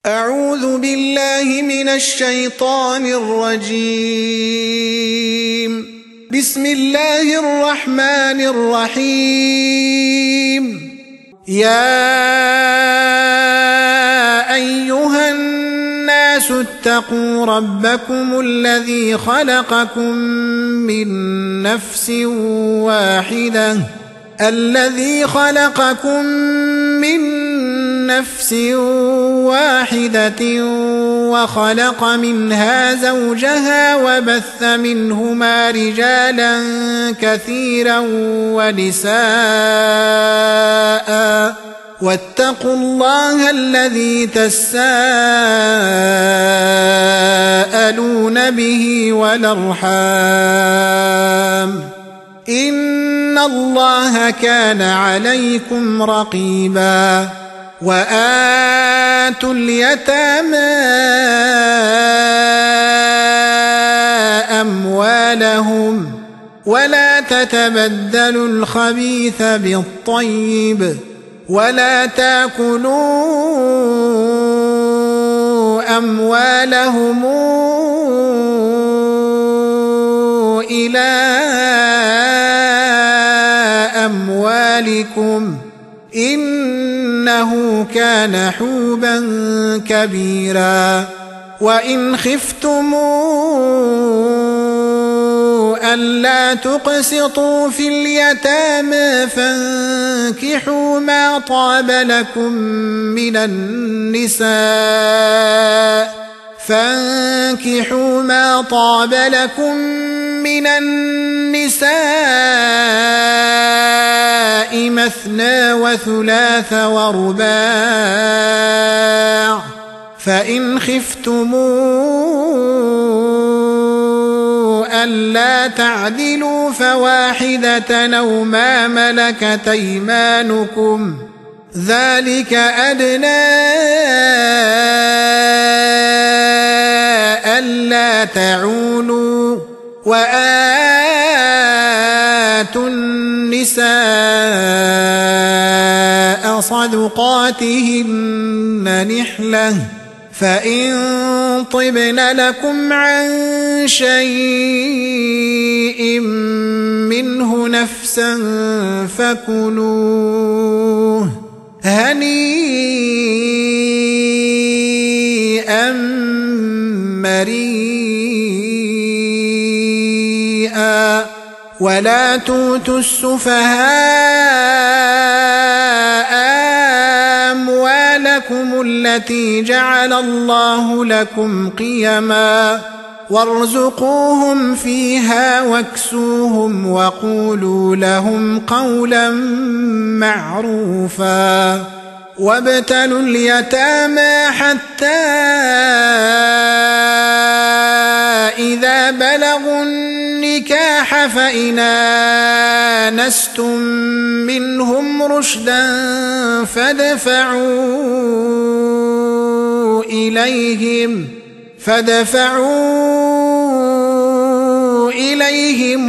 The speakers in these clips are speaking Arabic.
أعوذ بالله من الشيطان الرجيم. بسم الله الرحمن الرحيم. يا أيها الناس اتقوا ربكم الذي خلقكم من نفس واحدة وخلق منها زوجها وبث منهما رجالا كثيرا ونساء واتقوا الله الذي تساءلون به والأرحام إن الله كان عليكم رقيبا. وآتوا اليتامى أموالهم ولا تتبدلوا الخبيث بالطيب ولا تأكلوا أموالهم إلى أموالكم إنه كان حوبا كبيرا. وإن خفتم ألا تقسطوا في اليتامى فانكحوا ما طاب لكم من النساء مثنى وثلاث ورباع. فإن خفتم ألا تعدلوا فواحدة أو ما ملكت أيمانكم ذلك أدنى ألا تعولوا. وآتوا النساء صدقاتهن نحلة فإن طبن لكم عن شيء منه نفسا فكلوه هنيئا مريئا. ولا تؤتوا السفهاء أموالكم التي جعل الله لكم قيما وارزقوهم فيها واكسوهم وقولوا لهم قولا معروفا. وابتلوا اليتامى حتى إذا بلغوا النكاح فإن آنستم منهم رشدا فادفعوا إليهم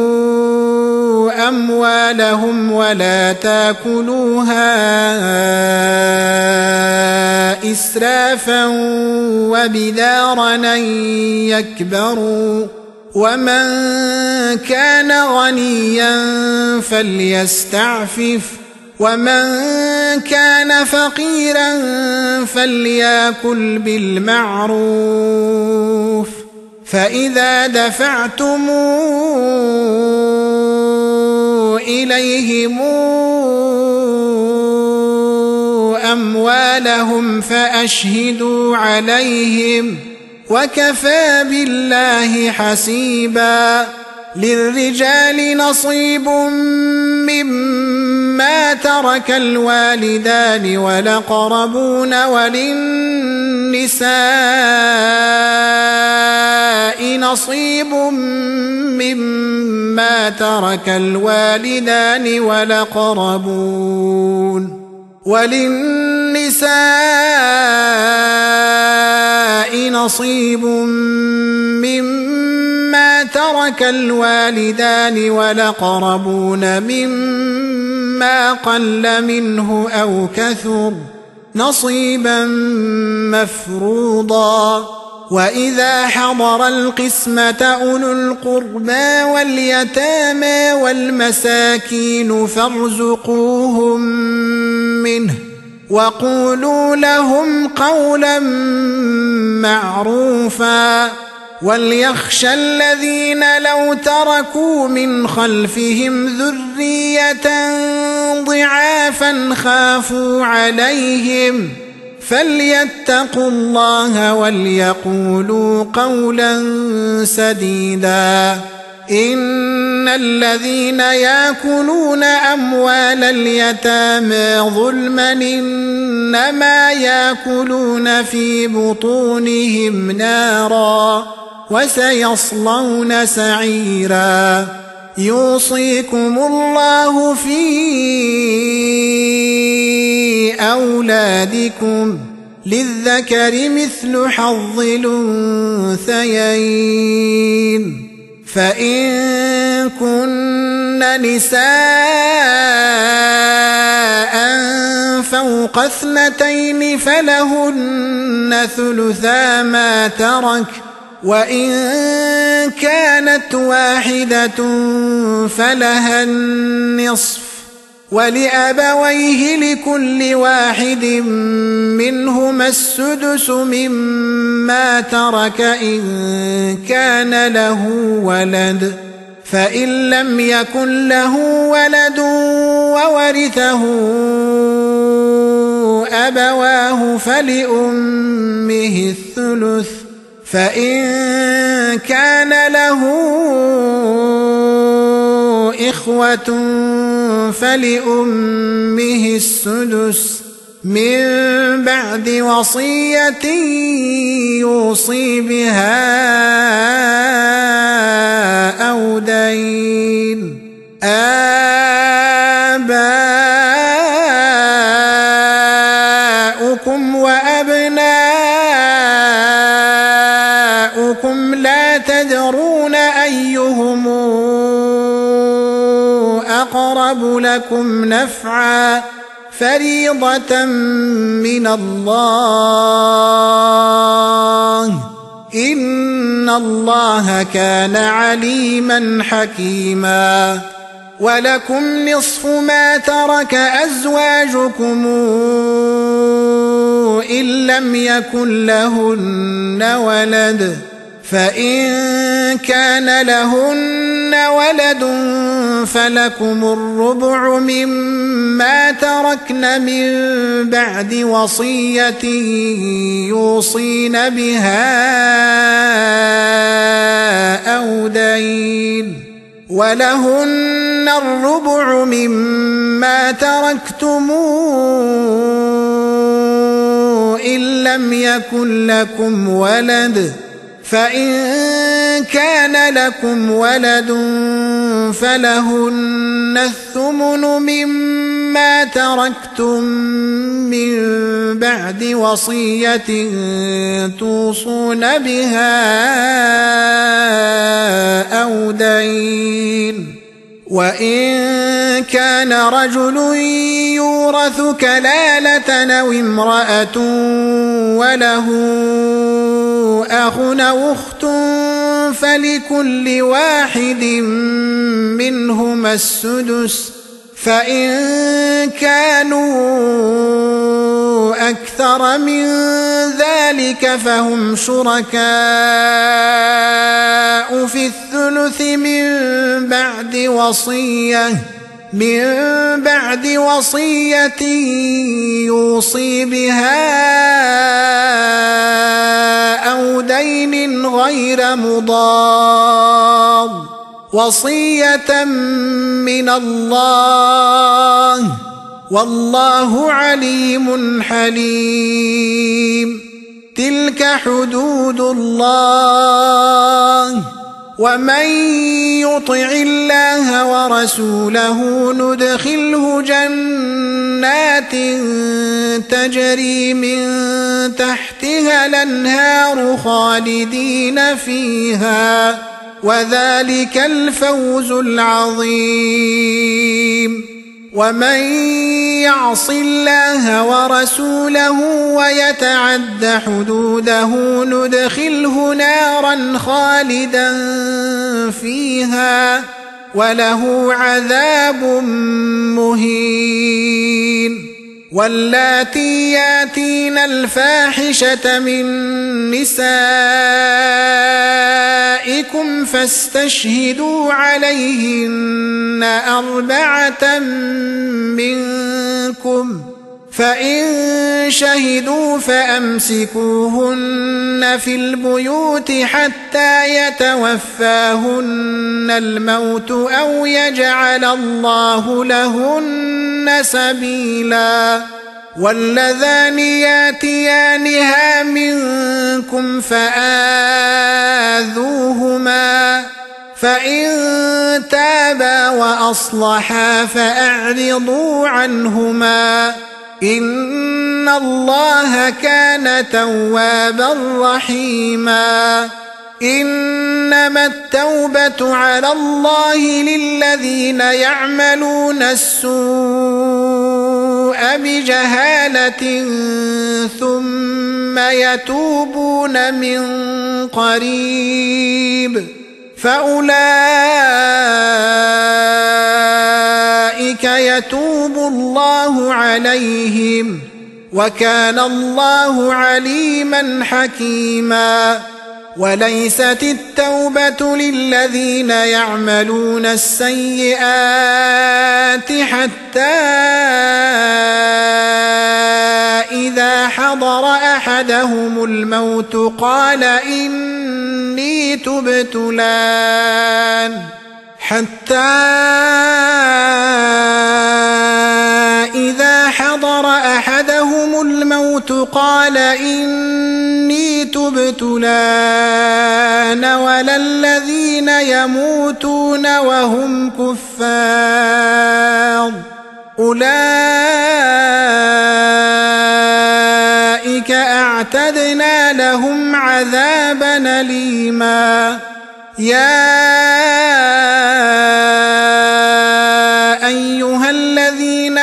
أموالهم ولا تأكلوها إسرافا وبدارا أن يكبروا. ومن كان غنيا فليستعفف ومن كان فقيرا فليأكل بالمعروف. فإذا دفعتم إليهم أموالهم فأشهدوا عليهم وكفى بالله حسيبا. للرجال نصيب مما ترك الوالدان والأقربون وللنساء نصيب مما ترك الوالدان والأقربون نصيب مما ترك الوالدان والأقربون مما قل منه أو كثر نصيبا مفروضا وإذا حضر القسمة أولو القربى واليتامى والمساكين فارزقوهم منه وقولوا لهم قولا معروفا وليخشى الذين لو تركوا من خلفهم ذرية ضعافا خافوا عليهم فليتقوا الله وليقولوا قولا سديدا إن الذين يأكلون أموال اليتامى ظلما إنما يأكلون في بطونهم نارا وسيصلون سعيرا يوصيكم الله في أولادكم للذكر مثل حظ الأنثيين فإن كن نساء فوق 2 فلهن ثلثا ما ترك وإن كانت واحدة فلها النصف ولأبويه لكل واحد منهما السدس مما ترك إن كان له ولد فإن لم يكن له ولد وورثه أبواه فلأمه الثلث فإن كان له إخوة فلأمه السدس من بعد وصية يوصي بها أو دين آباؤكم وأبناؤكم لا تدرون أيهم أقرب لكم نفعا فريضة من الله إن الله كان عليما حكيما ولكم نصف ما ترك أزواجكم إن لم يكن لهن ولد فإن كان لهن ولد فلكم الربع مما تركن من بعد وصية يوصين بها أو دين ولهن الربع مما تركتم إن لم يكن لكم ولد فإن كان لكم ولد فلهن الثمن مما تركتم من بعد وصية توصون بها أو دين وإن كان رجل يورث كلالة أو امرأة وله أخ أو أخت فلكل واحد منهما السدس فإن كانوا أكثر من ذلك فهم شركاء في الثلث من بعد وصية يوصي بها أو دين غير مضار وصية من الله والله عليم حليم تلك حدود الله ومن يطع الله ورسوله ندخله جنات تجري من تحتها الأنهار خالدين فيها وذلك الفوز العظيم ومن يعص الله ورسوله ويتعد حدوده ندخله نارا خالدا فيها وله عذاب مهين. واللاتي ياتين الفاحشة من نسائكم فاستشهدوا عليهن 4 منكم، فإن شهدوا فأمسكوهن في البيوت حتى يتوفاهن الموت أو يجعل الله لهن سبيلا. واللذان ياتيانها منكم فآذوهما، فإن تابا وأصلحا فأعرضوا عنهما، إن الله كان توابا رحيما. إنما التوبة على الله للذين يعملون السوء بجهالة ثم يتوبون من قريب فأولئك يتوب الله عليهم، وكان الله عليما حكيما. وليست التوبة للذين يعملون السيئات حتى إذا حضر أحدهم الموت قال إني تبت الآن، حتى إذا حضر أحدهم الموت قال إني تبت الآن ولا الذين يموتون وهم كفار أولئك أعتدنا لهم عذابا أليما. يا أيها الذين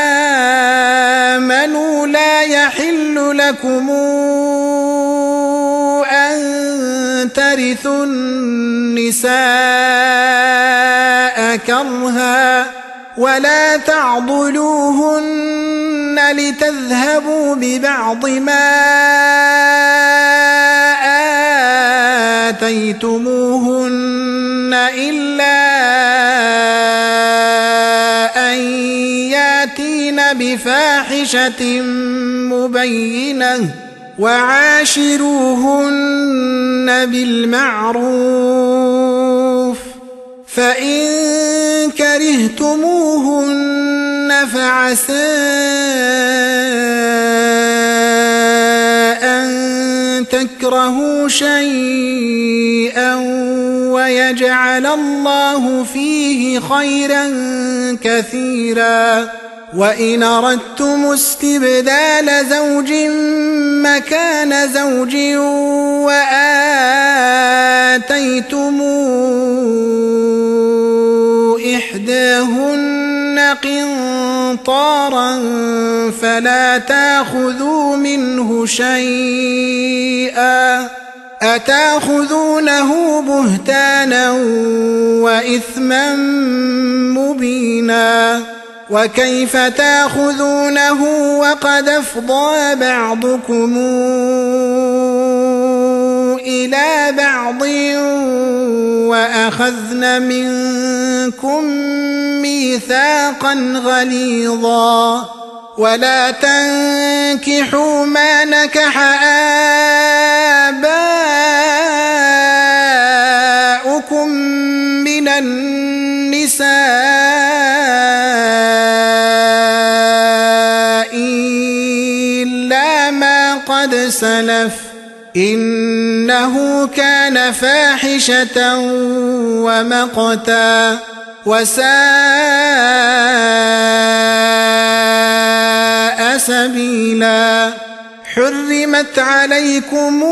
آمنوا لا يحل لكم أن ترثوا النساء كرها ولا تعضلوهن لتذهبوا ببعض ما آتيتموهن إلا أن ياتين بفاحشة مبينة وعاشروهن بالمعروف، فإن كرهتموهن فعسى أن تكرهوا شيئا ويجعل الله فيه خيرا كثيرا. وإن أردتم استبدال زوج مكان زوج وآتيتم إحداهن قنطارا فلا تأخذوا منه شيئا أتأخذونه بهتانا وإثما مبينا. وكيف تأخذونه وقد أفضى بعضكم إلى بعض وأخذن منكم ميثاقا غليظا. ولا تنكحوا ما نكح آباؤكم من النساء إلا ما قد سلف إنه كان فاحشة ومقتا وساء سبيلا. حرمت عليكم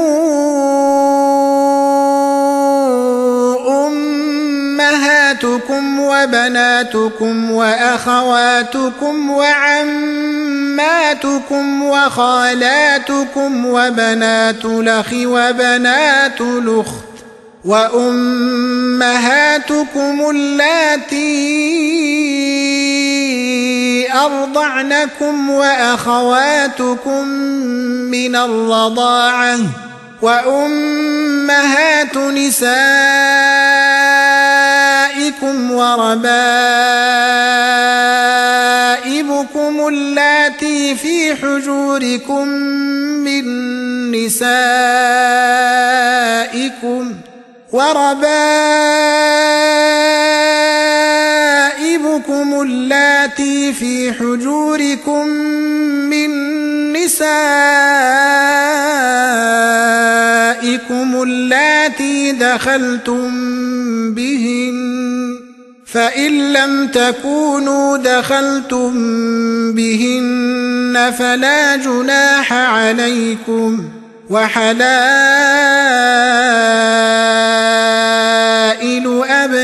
أمهاتكم وبناتكم وأخواتكم وعماتكم وخالاتكم وبنات الأخ وبنات الأخت وأمهاتكم اللاتي أرضعنكم وأخواتكم من الرضاعة وأمهات نسائكم وربائبكم اللاتي في حجوركم من نسائكم اللاتي في حجوركم من نسائكم اللاتي دخلتم بهن فإن لم تكونوا دخلتم بهن فلا جناح عليكم وحلائل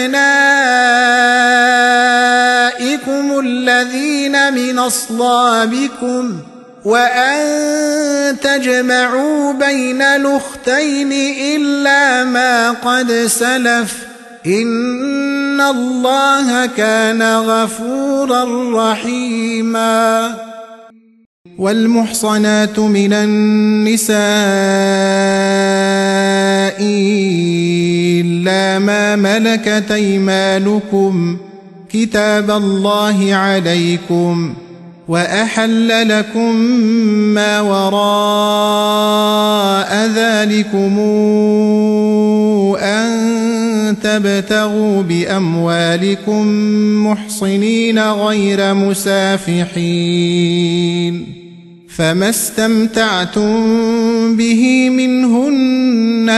أبنائكم الذين من أصلابكم وأن تجمعوا بين الأختين إلا ما قد سلف إن الله كان غفورا رحيما. والمحصنات من النساء إلا ما ملكت أيمانكم كتاب الله عليكم وأحل لكم ما وراء ذلكم أن تبتغوا بأموالكم محصنين غير مسافحين فما استمتعتم به منهن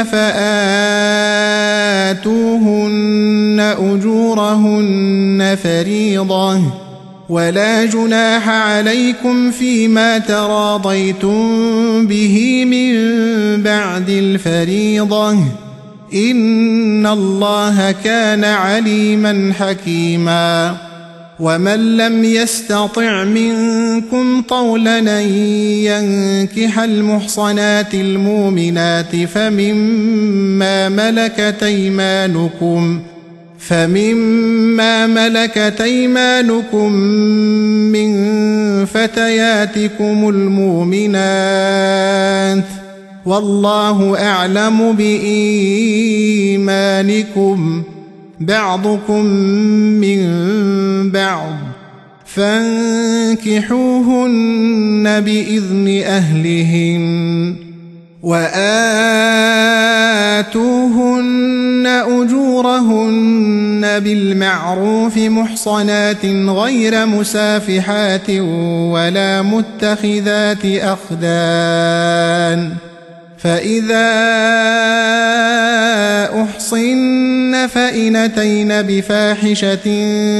فآتوهن أجورهن فريضة ولا جناح عليكم فيما تراضيتم به من بعد الفريضة إن الله كان عليما حكيما. ومن لم يستطع منكم طولا أن ينكح المحصنات المؤمنات فمما ملكت أيمانكم من فتياتكم المؤمنات والله أعلم بإيمانكم بعضكم من بعض فانكحوهن بإذن أهلهن وآتوهن أجورهن بالمعروف محصنات غير مسافحات ولا متخذات أخدان فإذا أحصن فإن أتين بفاحشة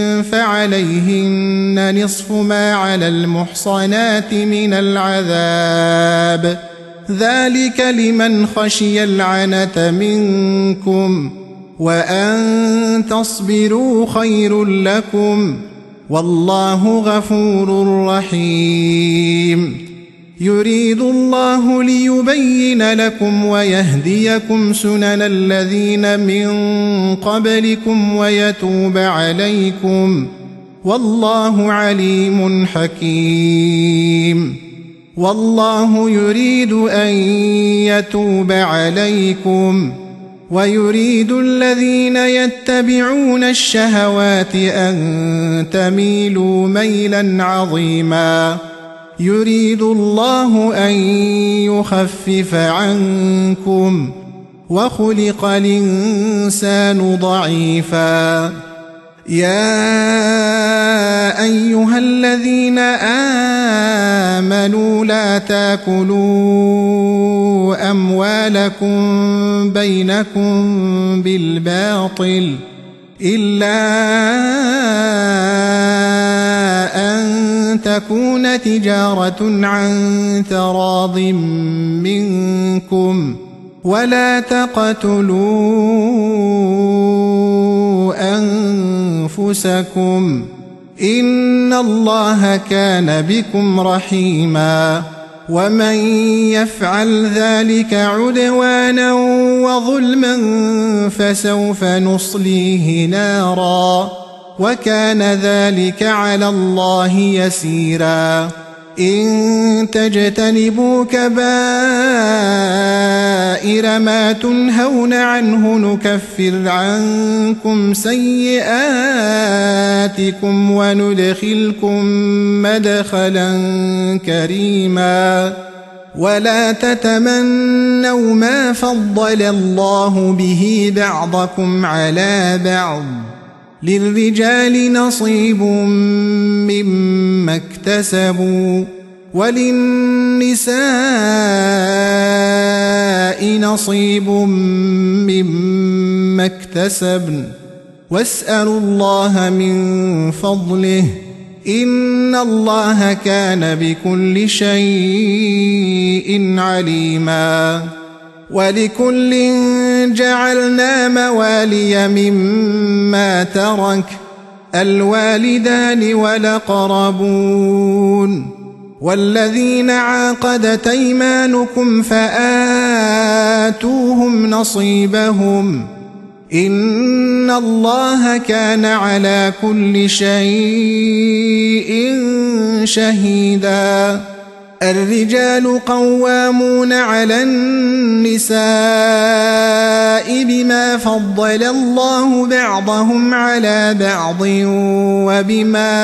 فعليهن نصف ما على المحصنات من العذاب ذلك لمن خشي العنة منكم وأن تصبروا خير لكم والله غفور رحيم. يريد الله ليبين لكم ويهديكم سنن الذين من قبلكم ويتوب عليكم والله عليم حكيم. والله يريد أن يتوب عليكم ويريد الذين يتبعون الشهوات أن تميلوا ميلا عظيما. يريد الله أن يخفف عنكم وخلق الإنسان ضعيفا. يا أيها الذين آمنوا لا تأكلوا أموالكم بينكم بالباطل إلا أن تكون تجارة عن تراض منكم ولا تقتلوا أنفسكم إن الله كان بكم رحيما ومن يفعل ذلك عدوانا وظلما فسوف نصليه نارا وكان ذلك على الله يسيرا إن تجتنبوا كبائر ما تنهون عنه نكفر عنكم سيئاتكم وندخلكم مدخلا كريما ولا تتمنوا ما فضل الله به بعضكم على بعض للرجال نصيب مما اكتسبوا وللنساء نصيب مما اكتسبن واسألوا الله من فضله إن الله كان بكل شيء عليما ولكل جعلنا موالي مما ترك الوالدان والأقربون والذين عاقدت أيمانكم فآتوهم نصيبهم إن الله كان على كل شيء شهيدا الرجال قوامون على النساء بما فضل الله بعضهم على بعض وبما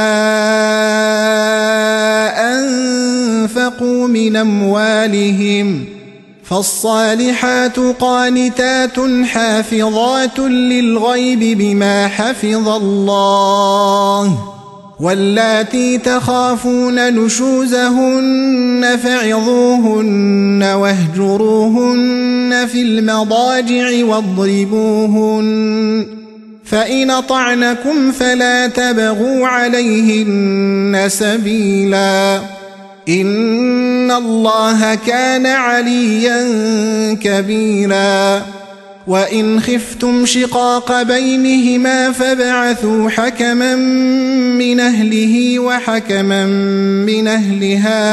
أنفقوا من أموالهم فالصالحات قانتات حافظات للغيب بما حفظ الله واللاتي تخافون نشوزهن فعظوهن واهجروهن في المضاجع واضربوهن فإن أطعنكم فلا تبغوا عليهن سبيلا إن الله كان عليا كبيرا وإن خفتم شقاق بينهما فابعثوا حكما من أهله وحكما من أهلها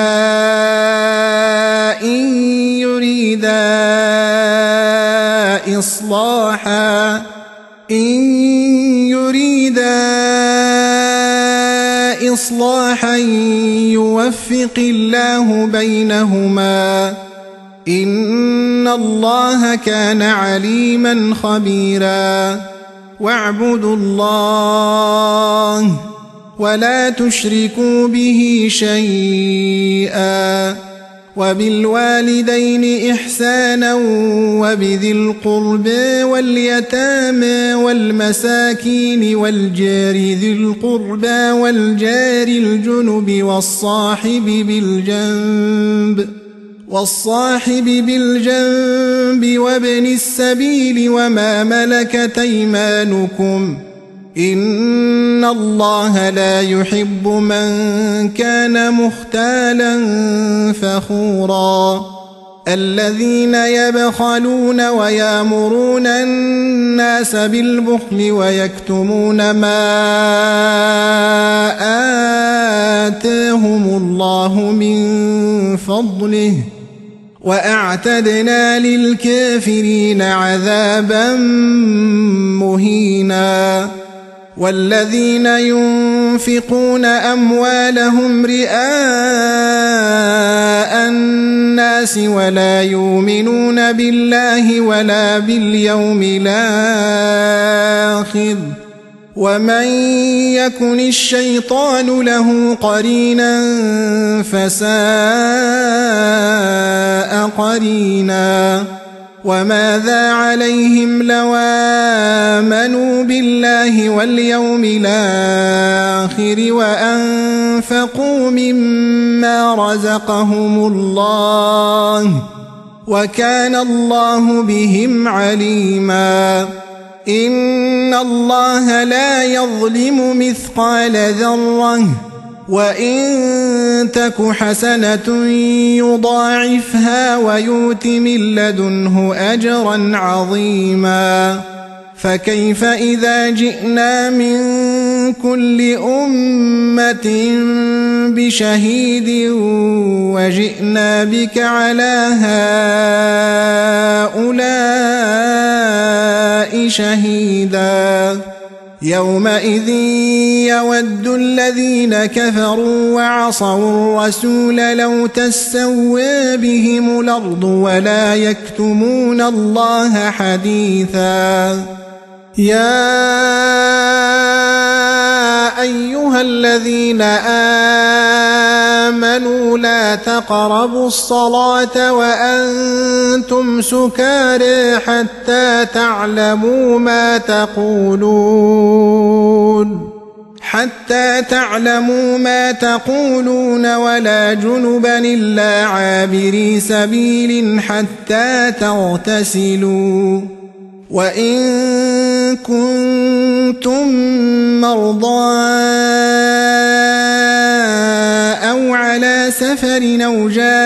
إن يريدا إصلاحا يوفق الله بينهما إن الله كان عليما خبيرا واعبدوا الله ولا تشركوا به شيئا وبالوالدين إحسانا وبذي القربى واليتامى والمساكين والجار ذي القربى والجار الجنب والصاحب بالجنب وابن السبيل وما ملكت أيمانكم إن الله لا يحب من كان مختالا فخورا الذين يبخلون ويأمرون الناس بالبخل ويكتمون ما آتاهم الله من فضله وأعتدنا للكافرين عذابا مهينا والذين ينفقون أموالهم رئاء الناس ولا يؤمنون بالله ولا باليوم الآخر ومن يكن الشيطان له قرينا فساء قرينا وماذا عليهم لو آمنوا بالله واليوم الآخر وأنفقوا مما رزقهم الله وكان الله بهم عليما إن الله لا يظلم مثقال ذرة وإن تك حسنة يضاعفها ويؤت من لدنه أجرا عظيما فكيف إذا جئنا من كل أمة بشهيد وجئنا بك على هؤلاء شهيدا يومئذ يود الذين كفروا وعصوا الرسول لو تسوى بهم الأرض ولا يكتمون الله حديثا يا أيها الذين آمنوا لا تقربوا الصلاة وأنتم سكارى حتى تعلموا ما تقولون ولا جنبا إلا عابري سبيل حتى تغتسلوا وإن كنتم مرضى أو على سفر أو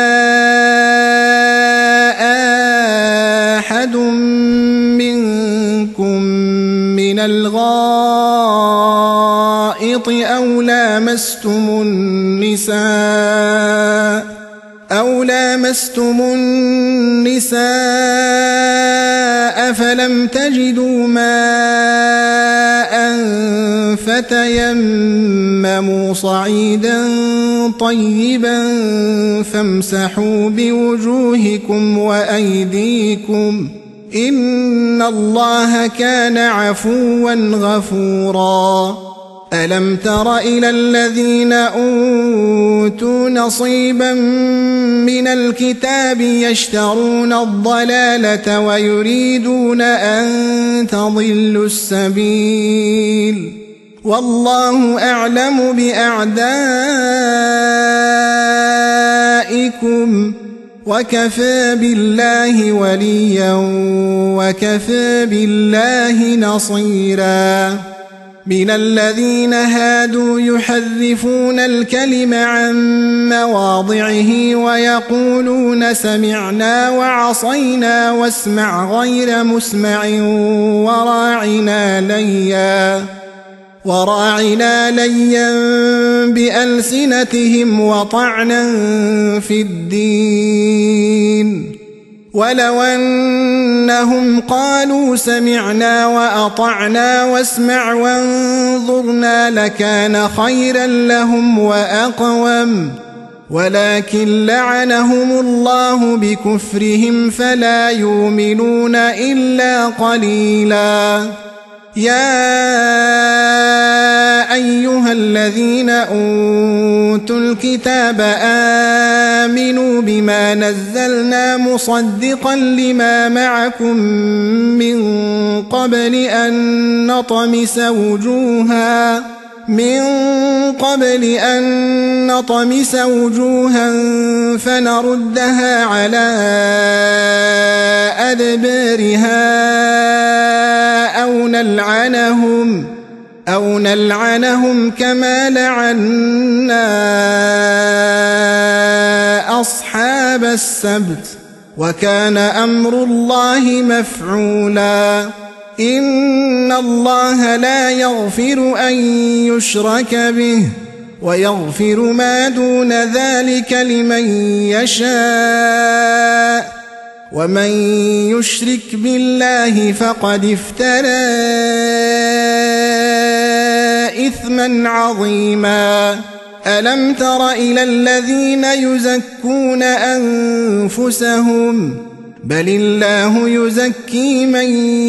جاء أحد منكم من الغائط أو لامستم النساء فلم تجدوا ماء فتيمموا صعيدا طيبا فامسحوا بوجوهكم وأيديكم إن الله كان عفوا غفورا ألم تر إلى الذين أوتوا نصيبا من الكتاب يشترون الضلالة ويريدون أن تضلوا السبيل والله أعلم بأعدائكم وكفى بالله وليا وكفى بالله نصيرا من الذين هادوا يحرفون الكلم عن مواضعه ويقولون سمعنا وعصينا واسمع غير مسمع وراعنا ليا بألسنتهم وطعنا في الدين ولو أنهم قالوا سمعنا وأطعنا واسمع وانظرنا لكان خيرا لهم وأقوم ولكن لعنهم الله بكفرهم فلا يؤمنون إلا قليلا يا أيها الذين أوتوا الكتاب آمنوا بما نزلنا مصدقا لما معكم من قبل أن نطمس وجوها فنردها على أدبارها أو نلعنهم كما لعنا أصحاب السبت وكان أمر الله مفعولا إن الله لا يغفر أن يشرك به ويغفر ما دون ذلك لمن يشاء ومن يشرك بالله فقد افترى إثما عظيما ألم تر إلى الذين يزكون أنفسهم بل الله يزكي من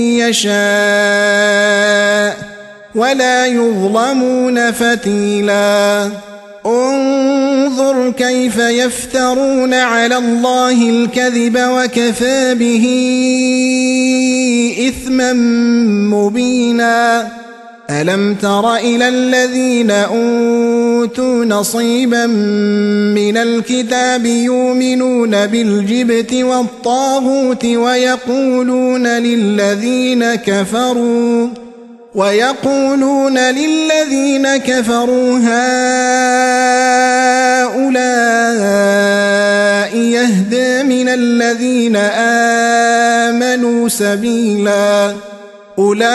يشاء ولا يظلمون فتيلا انظر كيف يفترون على الله الكذب وكفى به إثما مبينا ألم تر إلى الذين أوتوا نصيبا من الكتاب يؤمنون بالجبت والطاغوت ويقولون للذين كفروا هؤلاء يهدى من الذين آمنوا سبيلا أولئك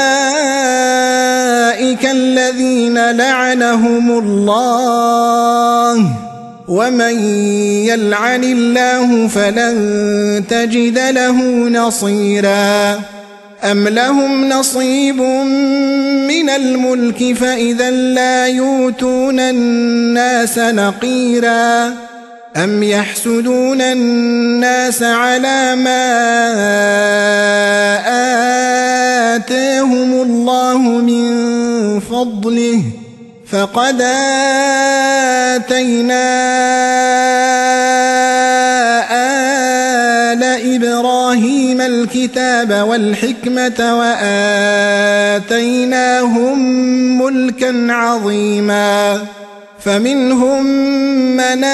الذين لعنهم الله ومن يلعن الله فلن تجد له نصيرا أم لهم نصيب من الملك فإذا لا يؤتون الناس نقيرا أم يحسدون الناس على ما آتاهم الله من فضله فقد آتينا آل إبراهيم الكتاب والحكمة وآتيناهم ملكا عظيما فمنهم من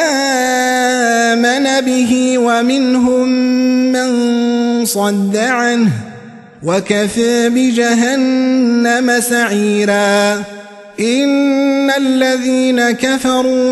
آمن به ومنهم من صد عنه وكفى بجهنم سعيرا إن الذين كفروا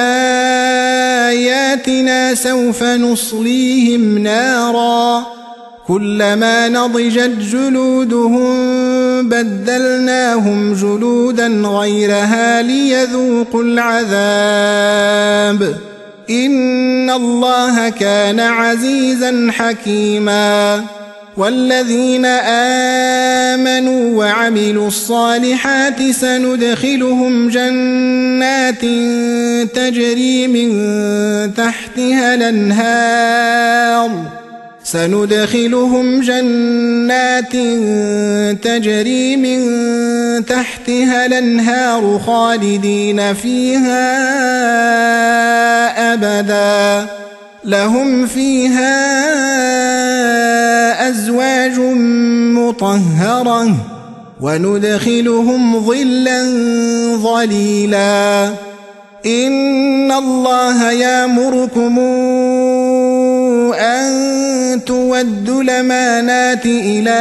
بآياتنا سوف نصليهم نارا كلما نضجت جلودهم بدلناهم جلودا غيرها ليذوقوا العذاب إن الله كان عزيزا حكيما والذين آمنوا وعملوا الصالحات سندخلهم جنات تجري من تحتها الأنهار خالدين فيها أبدا لهم فيها أزواج مطهرة وندخلهم ظلا ظليلا إن الله يأمركم أن تودوا الأمانات إلى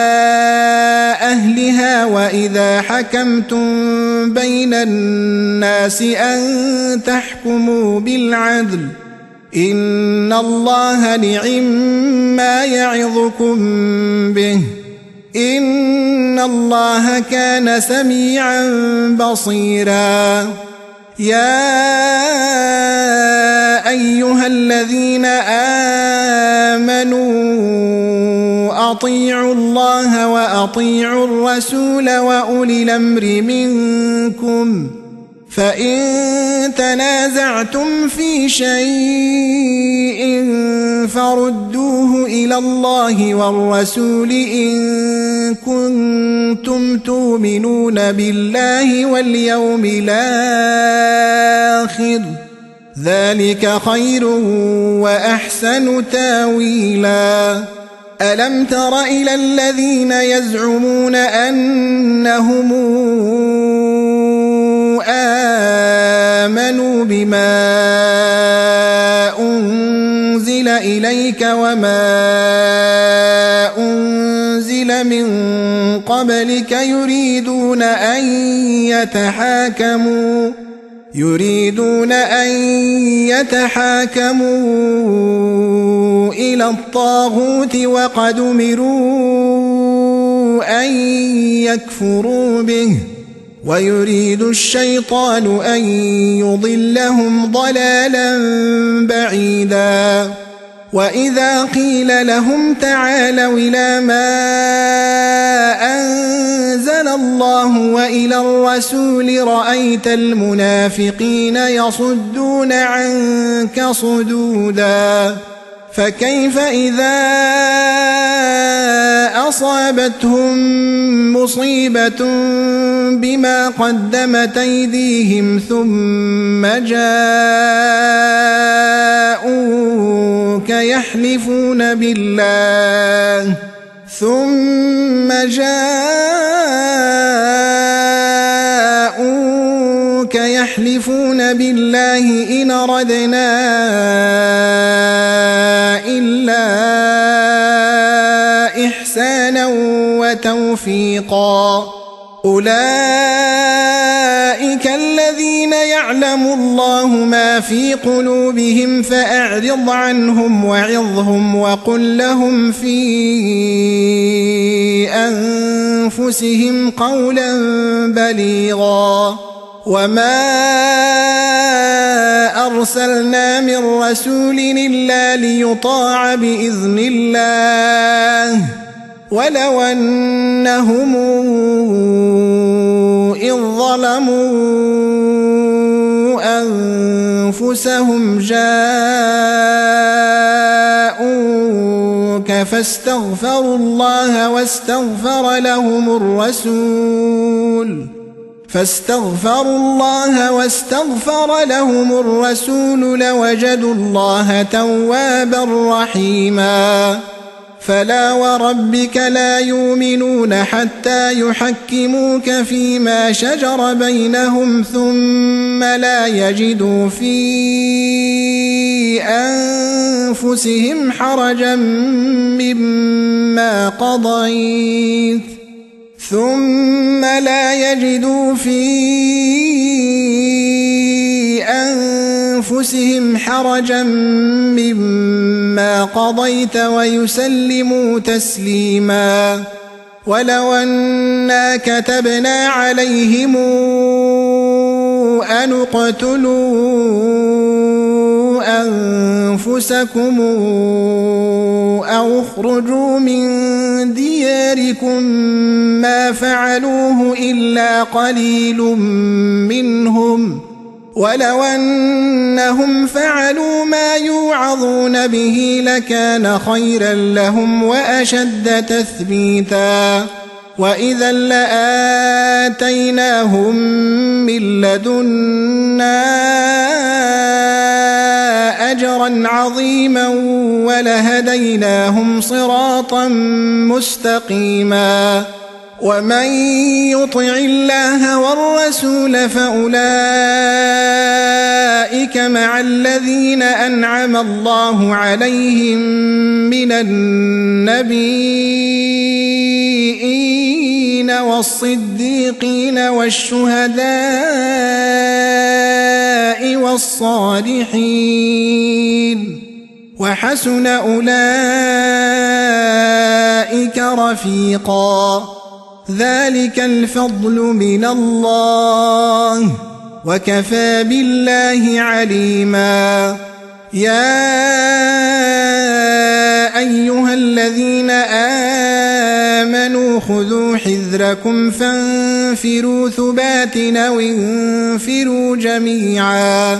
أهلها وإذا حكمتم بين الناس أن تحكموا بالعدل إن الله نعم يعظكم به إن الله كان سميعا بصيرا يا أيها الذين آمنوا أطيعوا الله وأطيعوا الرسول وأولي الأمر منكم فإن تنازعتم في شيء فردوه إلى الله والرسول إن كنتم تؤمنون بالله واليوم الآخر ذلك خير وأحسن تاويلا ألم تر إلى الذين يزعمون أنهم آمنوا بما أنزل إليك وما أنزل من قبلك يريدون أن يتحاكموا إلى الطاغوت وقد أمروا أن يكفروا به ويريد الشيطان أن يضلهم ضلالا بعيدا وإذا قيل لهم تعالوا إلى ما أنزل الله وإلى الرسول رأيت المنافقين يصدون عنك صدودا فكيف إذا أصابتهم مصيبة بما قدمت أيديهم ثم جاءوك يحلفون بالله إن أردنا إلا إحسانا وتوفيقا أولئك الذين يعلمون يعلم الله ما في قلوبهم فأعرض عنهم وعظهم وقل لهم في أنفسهم قولا بليغا وما أرسلنا من رسول إلا ليطاع بإذن الله ولو أنهم إذ ظلموا أنفسهم جاءوك فاستغفروا الله واستغفر لهم الرسول لوجدوا الله توابا رحيما فلا وربك لا يؤمنون حتى يحكموك فيما شجر بينهم ثم لا يجدوا في أنفسهم حرجا مما قضيت ويسلموا تسليما ولو أنا كتبنا عليهم أن اقتلوا أنفسكم أو اخرجوا من دياركم ما فعلوه إلا قليل منهم ولو أنهم فعلوا ما يوعظون به لكان خيرا لهم وأشد تثبيتا وإذا لآتيناهم من لدنا أجرا عظيما ولهديناهم صراطا مستقيما ومن يطع الله والرسول فأولئك مع الذين أنعم الله عليهم من النبيين والصديقين والشهداء والصالحين وحسن أولئك رفيقا ذلك الفضل من الله وكفى بالله عليما يا أيها الذين آمنوا خذوا حذركم فانفروا ثبات أو انفروا جميعا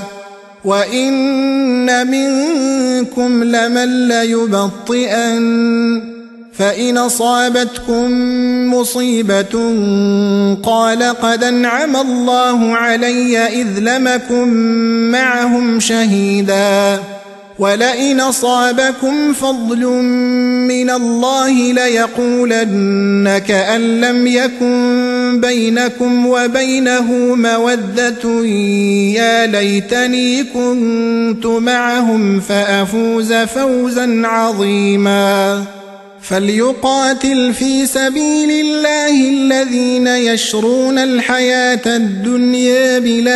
وإن منكم لمن ليبطئن فإن أصابتكم مصيبة قال قد أنعم الله علي إذ لم أكن معهم شهيدا ولئن أصابكم فضل من الله ليقولن كأن لم يكن بينكم وبينه مودة يا ليتني كنت معهم فأفوز فوزا عظيما فليقاتل في سبيل الله الذين يشرون الحياة الدنيا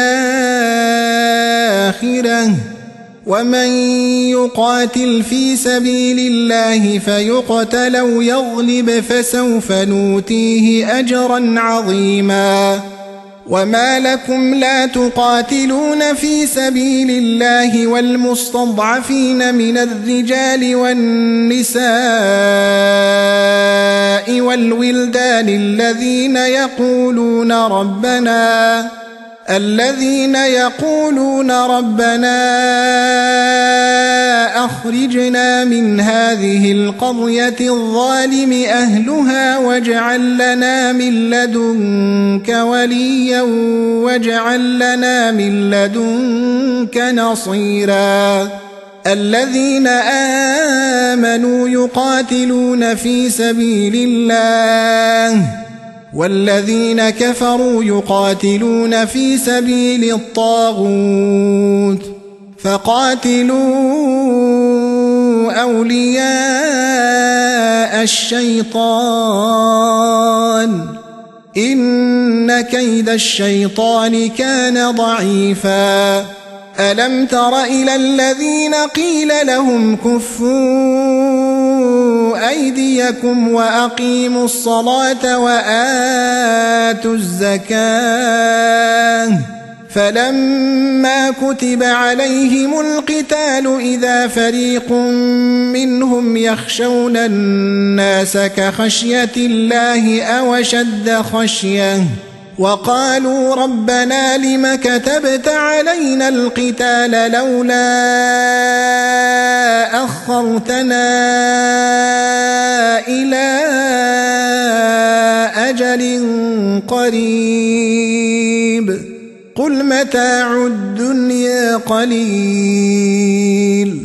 بالآخرة ومن يقاتل في سبيل الله فيقتل أو يغلب فسوف نؤتيه أجرا عظيما وما لكم لا تقاتلون في سبيل الله والمستضعفين من الرجال والنساء والولدان الذين يقولون ربنا أخرجنا من هذه القرية الظالم أهلها واجعل لنا من لدنك وليا واجعل لنا من لدنك نصيرا الذين آمنوا يقاتلون في سبيل الله والذين كفروا يقاتلون في سبيل الطاغوت فقاتلوا أولياء الشيطان إن كيد الشيطان كان ضعيفا ألم تر إلى الذين قيل لهم كفوا أيديكم وأقيموا الصلاة وآتوا الزكاة فلما كتب عليهم القتال إذا فريق منهم يخشون الناس كخشية الله أو أشد خشية وقالوا ربنا لم كتبت علينا القتال لولا أخرتنا إلى أجل قريب قل متاع الدنيا قليل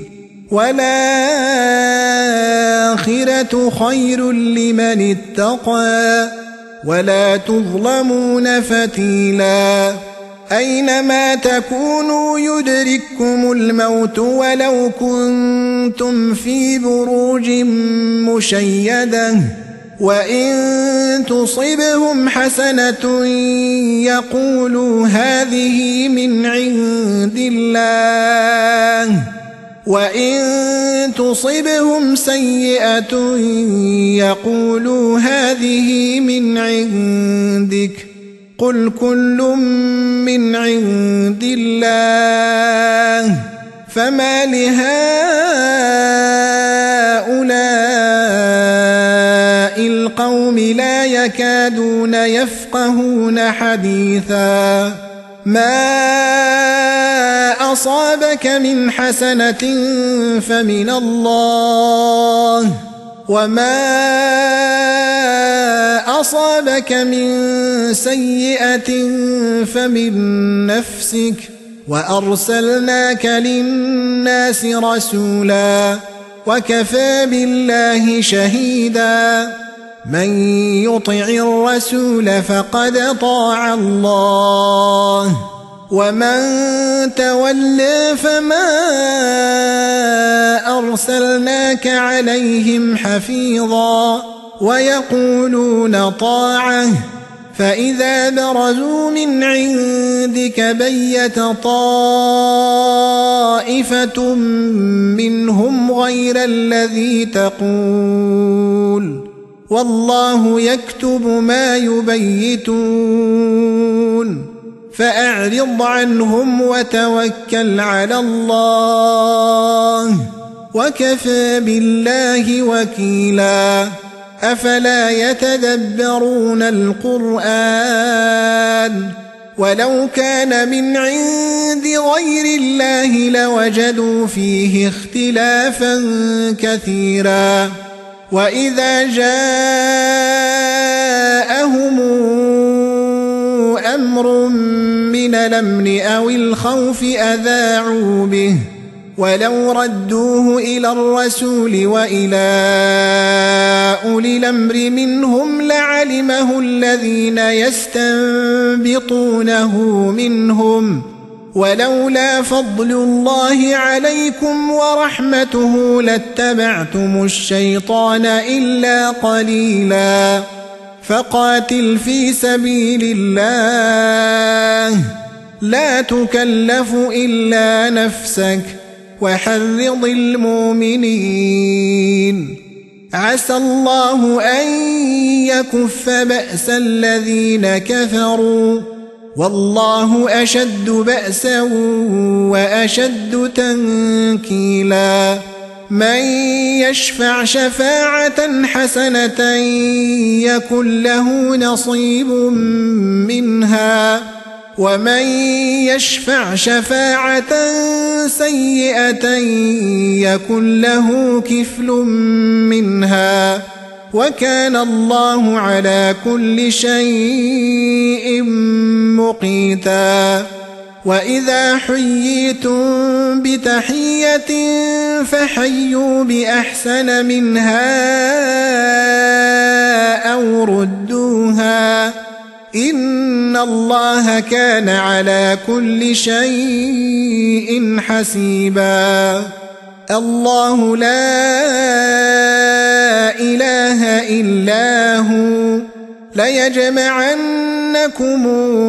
والآخرة خير لمن اتقى ولا تظلمون فتيلا أينما تكونوا يدرككم الموت ولو كنتم في بروج مشيدة وإن تصبهم حسنة يقولوا هذه من عند الله وإن تصبهم سيئة يقولوا هذه من عندك قل كل من عند الله فما لهؤلاء القوم لا يكادون يفقهون حديثا ما أصابك من حسنة فمن الله وما أصابك من سيئة فمن نفسك وأرسلناك للناس رسولا وكفى بالله شهيدا من يطع الرسول فقد طاع الله ومن تولى فما أرسلناك عليهم حفيظا ويقولون طاعة فإذا برزوا من عندك بيت طائفة منهم غير الذي تقول والله يكتب ما يبيتون فأعرض عنهم وتوكل على الله وكفى بالله وكيلا أفلا يتدبرون القرآن ولو كان من عند غير الله لوجدوا فيه اختلافا كثيرا وإذا جاءهم أمر من الأمن أو الخوف أذاعوا به ولو ردوه إلى الرسول وإلى أولي الأمر منهم لعلمه الذين يستنبطونه منهم ولولا فضل الله عليكم ورحمته لاتبعتم الشيطان إلا قليلا فقاتل في سبيل الله لا تكلف إلا نفسك وحرض المؤمنين عسى الله أن يكف بأس الذين كفروا والله أشد بأسا وأشد تنكيلا من يشفع شفاعة حسنة يكن له نصيب منها ومن يشفع شفاعة سيئة يكن له كفل منها وكان الله على كل شيء مقيتا وإذا حييتم بتحية فحيوا بأحسن منها أو ردوها إن الله كان على كل شيء حسيبا الله لا إله إلا هو ليجمعنكم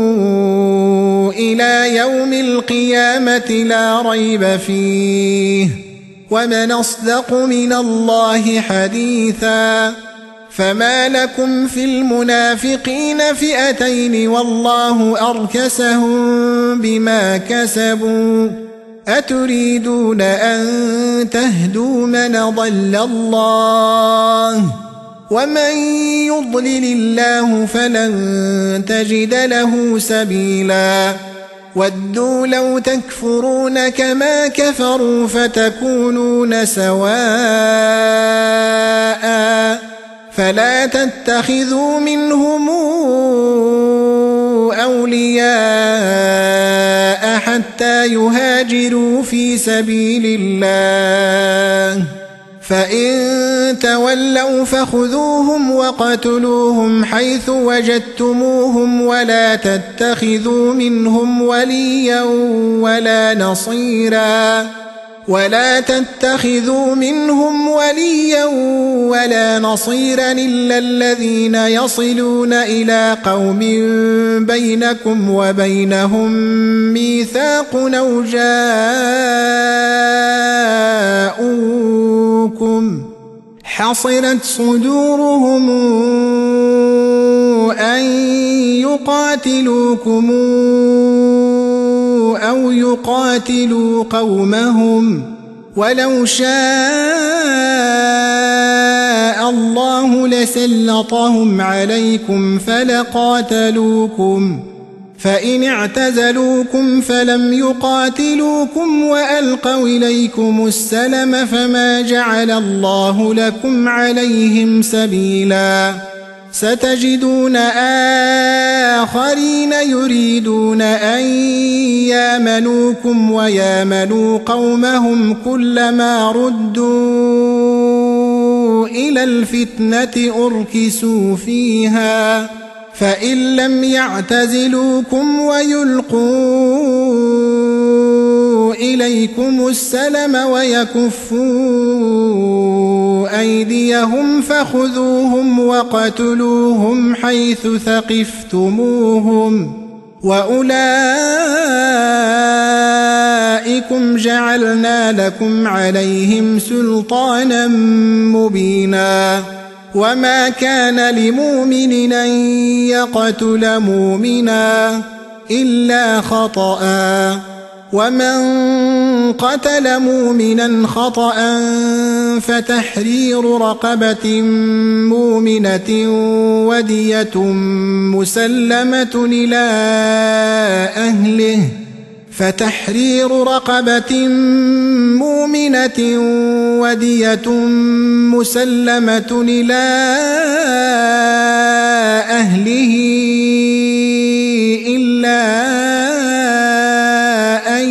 إلى يوم القيامة لا ريب فيه ومن أصدق من الله حديثا فما لكم في المنافقين فئتين والله أركسهم بما كسبوا أتريدون أن تهدوا من ضل الله ومن يضلل الله فلن تجد له سبيلا ودوا لو تكفرون كما كفروا فتكونون سواء فلا تتخذوا منهم أولياء حتى يهاجروا في سبيل الله فإن تولوا فخذوهم وقتلوهم حيث وجدتموهم ولا تتخذوا منهم وليا ولا نصيرا إلا الذين يصلون إلى قوم بينكم وبينهم ميثاق أو جاءوكم حصرت صدورهم أن يقاتلوكم أو يقاتلوا قومهم ولو شاء الله لسلطهم عليكم فلقاتلوكم فإن اعتزلوكم فلم يقاتلوكم وألقوا إليكم السلم فما جعل الله لكم عليهم سبيلا ستجدون آخرين يريدون أن يامنوكم ويامنوا قومهم كلما ردوا إلى الفتنة أركسوا فيها فإن لم يعتزلوكم ويلقوا إليكم السلم ويكفوا أيديهم فخذوهم وقتلوهم حيث ثقفتموهم وأولئكم جعلنا لكم عليهم سلطانا مبينا وما كان لمؤمن أن يقتل مؤمنا إلا خطأ ومن قتل مؤمنا خطأ فتحرير رقبة مؤمنة ودية مسلمة إلى أهله إلا أن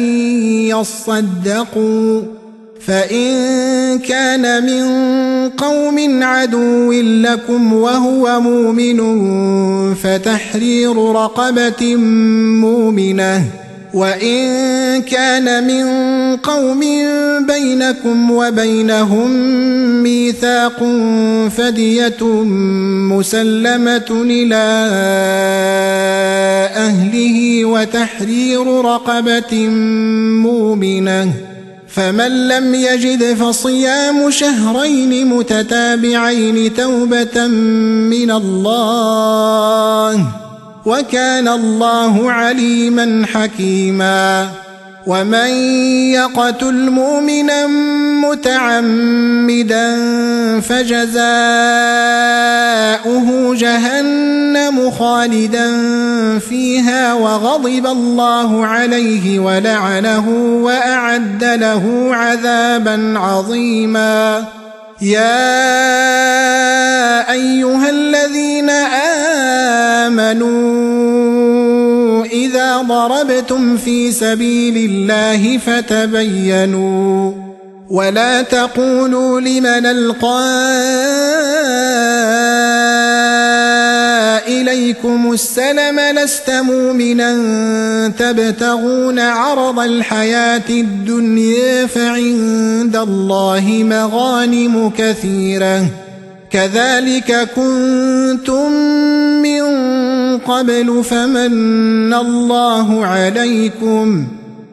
يصدقوا فإن كان من قوم عدو لكم وهو مؤمن فتحرير رقبة مؤمنة وإن كان من قوم بينكم وبينهم ميثاق فدية مسلمة إلى أهله وتحرير رقبة مؤمنة فمن لم يجد فصيام شهرين متتابعين توبة من الله وكان الله عليما حكيما ومن يقتل مؤمنا متعمدا فجزاؤه جهنم خالدا فيها وغضب الله عليه ولعنه وأعد له عذابا عظيما يا أيها الذين آمنوا إذا ضربتم في سبيل الله فتبينوا ولا تقولوا لمن ألقى إليكم السلم لست مؤمنا تبتغون عرض الحياة الدنيا فعند الله مغانم كثيرة كذلك كنتم من قبل فمن الله عليكم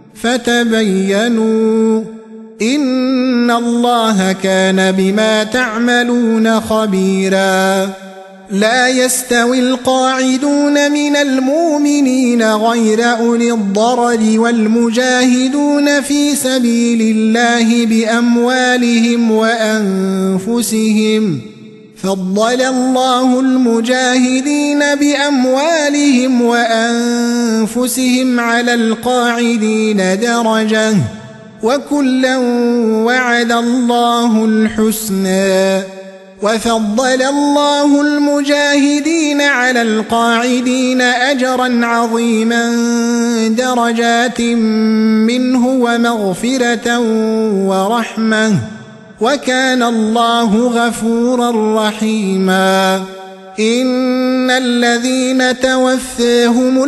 فتبينوا إن الله كان بما تعملون خبيرا. لا يستوي القاعدون من المؤمنين غير أولي الضرر والمجاهدون في سبيل الله بأموالهم وأنفسهم، فضل الله المجاهدين بأموالهم وأنفسهم على القاعدين درجة، وكلا وعد الله الحسنى. وفضل الله المجاهدين على القاعدين أجرا عظيما درجات منه ومغفرة ورحمة، وكان الله غفورا رحيما. إن الذين توفاهم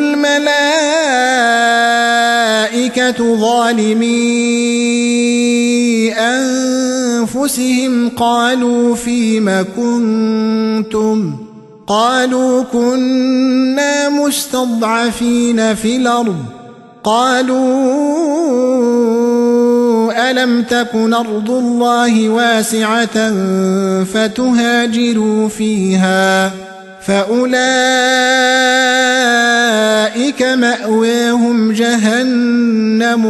الملائكة ظالمي أنفسهم قالوا فيم كنتم؟ قالوا كنا مستضعفين في الأرض. قالوا ألم تكن أرض الله واسعة فتهاجروا فيها، فأولئك مأواهم جهنم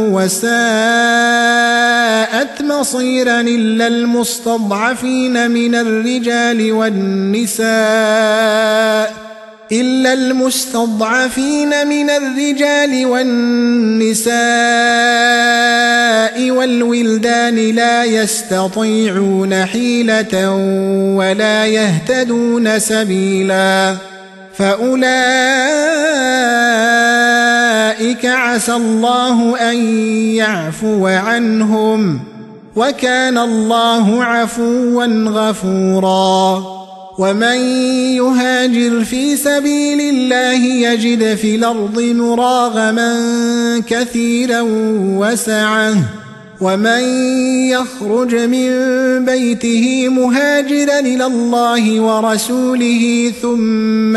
وساءت مصيرا إلا المستضعفين من الرجال والنساء والولدان لا يستطيعون حيلة ولا يهتدون سبيلا، فأولئك عسى الله أن يعفو عنهم، وكان الله عفوا غفورا. ومن يهاجر في سبيل الله يجد في الأرض مراغما كثيرا وسعة، ومن يخرج من بيته مهاجرا إلى الله ورسوله ثم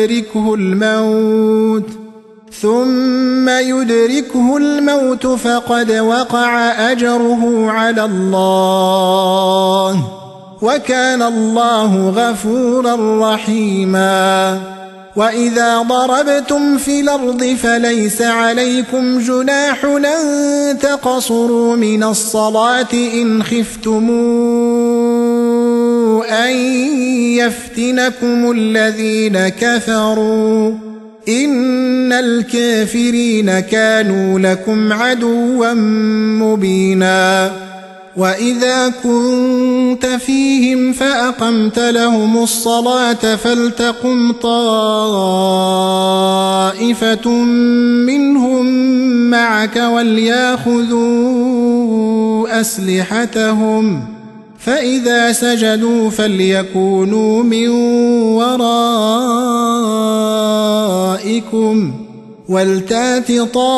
يدركه الموت فقد وقع أجره على الله، وكان الله غفورا رحيما. وإذا ضربتم في الأرض فليس عليكم جناح أن تقصروا من الصلاة إن خفتم أن يفتنكم الذين كفروا، إن الكافرين كانوا لكم عدوا مبينا. وإذا كنت فيهم فأقمت لهم الصلاة فلتقم طائفة منهم معك وليأخذوا أسلحتهم، فإذا سجدوا فليكونوا من ورائكم ولتات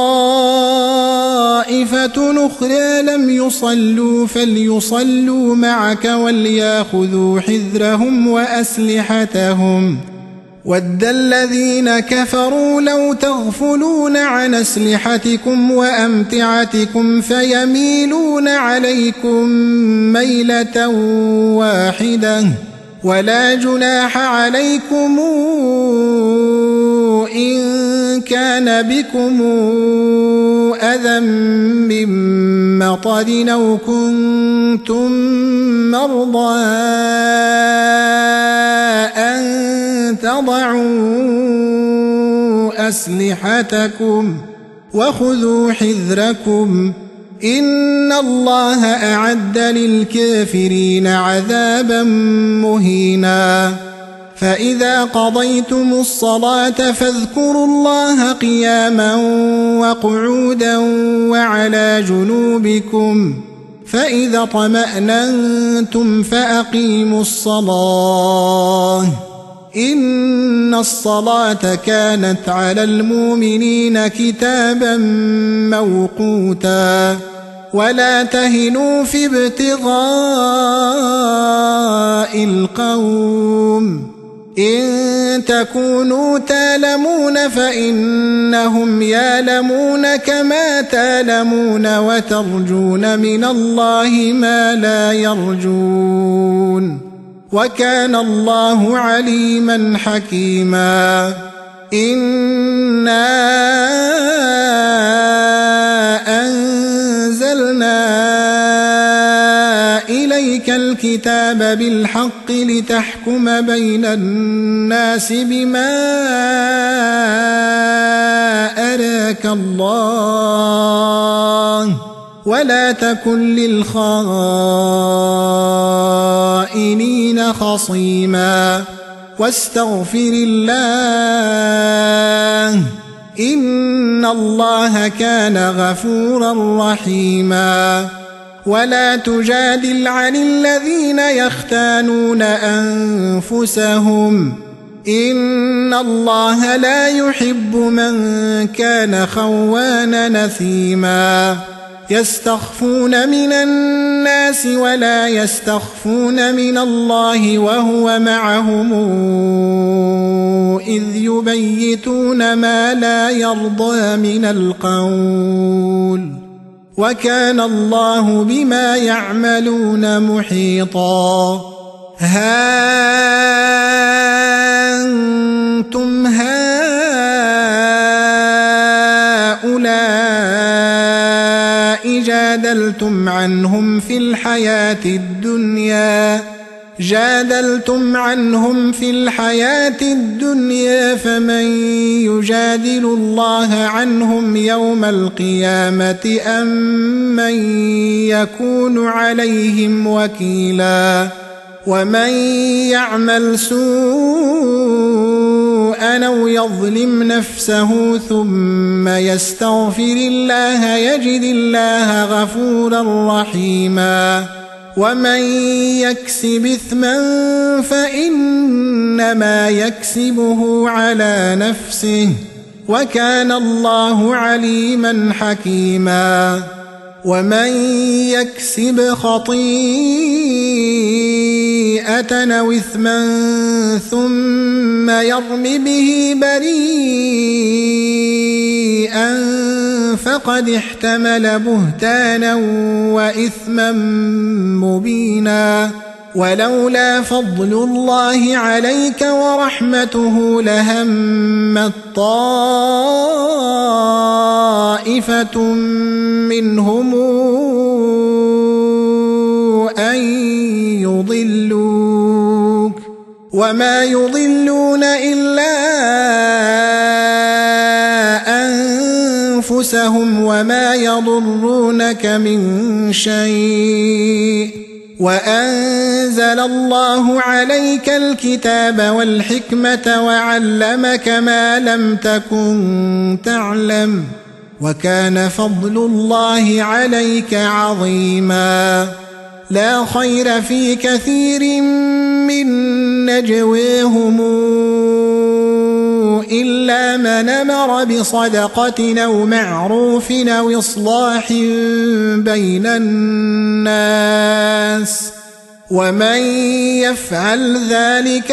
طائفة أخرى لم يصلوا فليصلوا معك وليأخذوا حذرهم وأسلحتهم. ود الذين كفروا لو تغفلون عن أسلحتكم وأمتعتكم فيميلون عليكم ميلة واحدة، ولا جناح عليكم إن كان بكم أذى من مطر أو كنتم مرضى أن تضعوا أسلحتكم وخذوا حذركم، إن الله أعد للكافرين عذابا مهينا. فإذا قضيتم الصلاة فاذكروا الله قياما وقعودا وعلى جنوبكم، فإذا اطمأننتم فأقيموا الصلاة، إن الصلاة كانت على المؤمنين كتابا موقوتا. ولا تهنوا في ابتغاء القوم إن تكونوا تالمون فإنهم يالمون كما تالمون وترجون من الله ما لا يرجون وكان الله عليما حكيما إنا أنزلنا إليك الكتاب بالحق لتحكم بين الناس بما أراك الله ولا تكن للخائنين خصيما واستغفر الله إن الله كان غفورا رحيما ولا تجادل عن الذين يختانون أنفسهم إن الله لا يحب من كان خوانا نثيما يستخفون من الناس ولا يستخفون من الله وهو معهم إذ يبيتون ما لا يرضى من القول وكان الله بما يعملون محيطا ها أنتم هؤلاء جادلتم عنهم في الحياة الدنيا فمن يجادل الله عنهم يوم القيامة أم من يكون عليهم وكيلا ومن يعمل سوءا أو يظلم نفسه ثم يستغفر الله يجد الله غفورا رحيما ومن يكسب إثما فإنما يكسبه على نفسه وكان الله عليما حكيما ومن يكسب خطيئة أو إثما ثم يرم به بريئا فقد احتمل بهتانا وإثما مبينا ولولا فضل الله عليك ورحمته لهمت طائفة منهم أن يضلوك وما يضلون إلا أنفسهم وما يضرونك من شيء وأنزل الله عليك الكتاب والحكمة وعلمك ما لم تكن تعلم وكان فضل الله عليك عظيما لا خير في كثير من نجواهم إلا من أمر بصدقة أو معروف أو إصلاح بين الناس ومن يفعل ذلك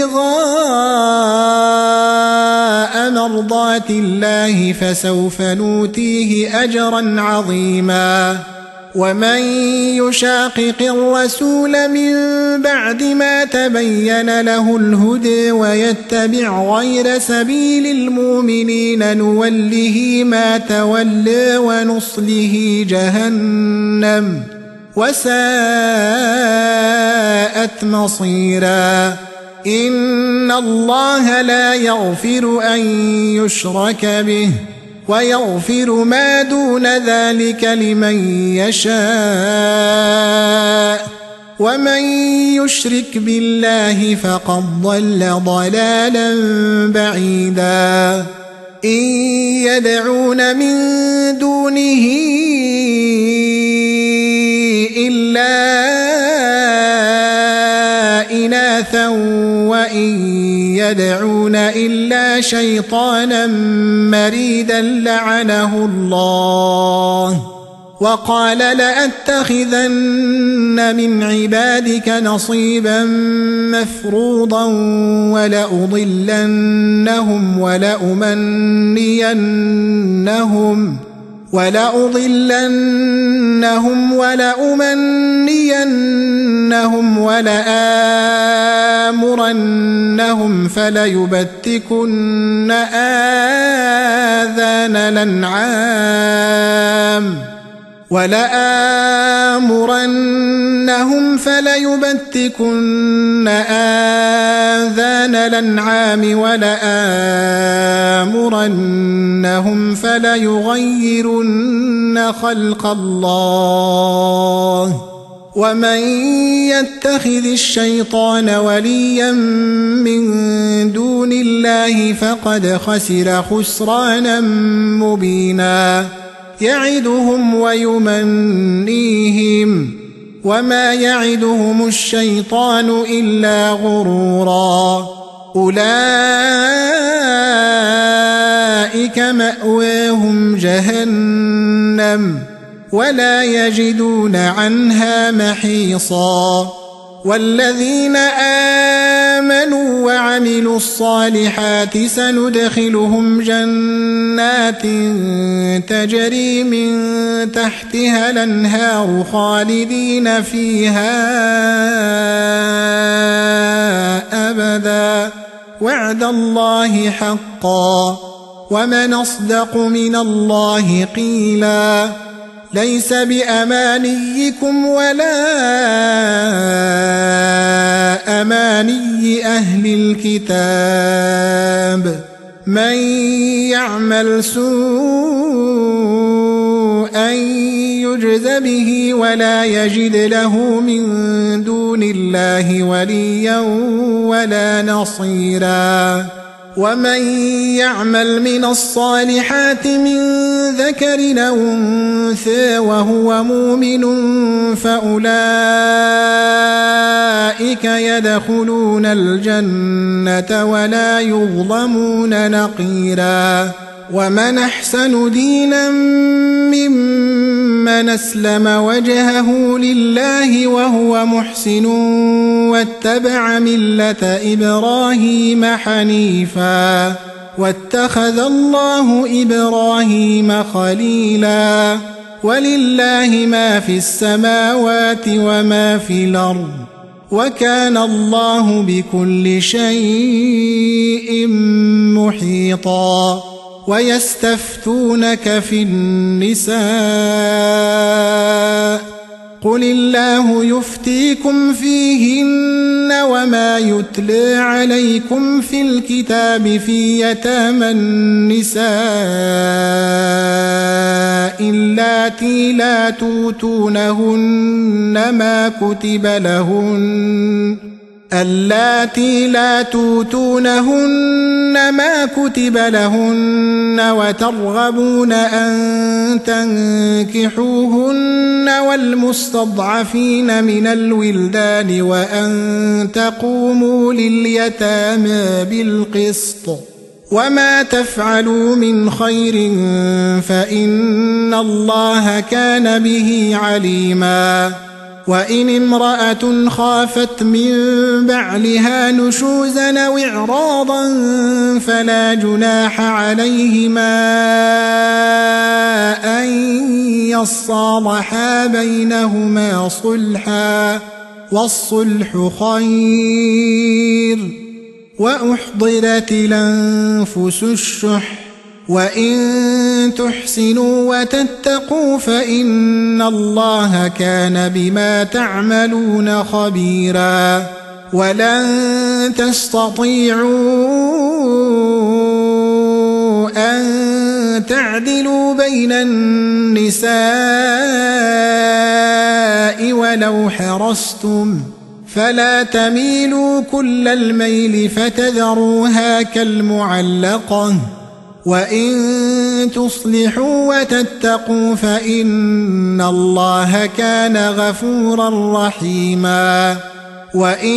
ابتغاء مرضات الله فسوف نؤتيه أجرا عظيما ومن يشاقق الرسول من بعد ما تبين له الهدى ويتبع غير سبيل المؤمنين نوله ما تولى ونصله جهنم وساءت مصيرا إن الله لا يغفر أن يشرك به ويغفر ما دون ذلك لمن يشاء ومن يشرك بالله فقد ضل ضلالا بعيدا إن يدعون من دونه إلا إناثا وإن يدعون إلا شيطانا مريدا لعنه الله وقال لأتخذن من عبادك نصيبا مفروضا ولأضلنهم ولأمنينهم ولآمرنهم فليبتكن آذان الأنعام ولآمرنهم فليغيرن خلق الله ومن يتخذ الشيطان وليا من دون الله فقد خسر خسرانا مبينا يعدهم ويمنيهم وما يعدهم الشيطان إلا غرورا أولئك مأواهم جهنم ولا يجدون عنها محيصا والذين آمنوا وعملوا الصالحات سندخلهم جنات تجري من تحتها الأنهار خالدين فيها أبدا وعد الله حقا ومن أصدق من الله قيلا ليس بأمانيكم ولا أماني أهل الكتاب من يعمل سوءا يجز به ولا يجد له من دون الله وليا ولا نصيرا ومن يعمل من الصالحات من ذكر أو أنثى وهو مؤمن فأولئك يدخلون الجنة ولا يظلمون نقيرا ومن أحسن دينا ممن أسلم وجهه لله وهو محسن واتبع ملة إبراهيم حنيفا واتخذ الله إبراهيم خليلا ولله ما في السماوات وما في الأرض وكان الله بكل شيء محيطا ويستفتونك في النساء قل الله يفتيكم فيهن وما يتلى عليكم في الكتاب في يتامى النساء اللاتي لا توتونهن ما كتب لهن وترغبون أن تنكحوهن والمستضعفين من الولدان وأن تقوموا لليتامى بالقسط وما تفعلوا من خير فإن الله كان به عليما وإن امرأة خافت من بعلها نشوزا أو إعراضا فلا جناح عليهما أن يصالحا بينهما صلحا والصلح خير وأحضرت الأنفس الشح وإن تحسنوا وتتقوا فإن الله كان بما تعملون خبيرا ولن تستطيعوا أن تعدلوا بين النساء ولو حرصتم فلا تميلوا كل الميل فتذروها كالمعلقة وإن تصلحوا وتتقوا فإن الله كان غفورا رحيما وإن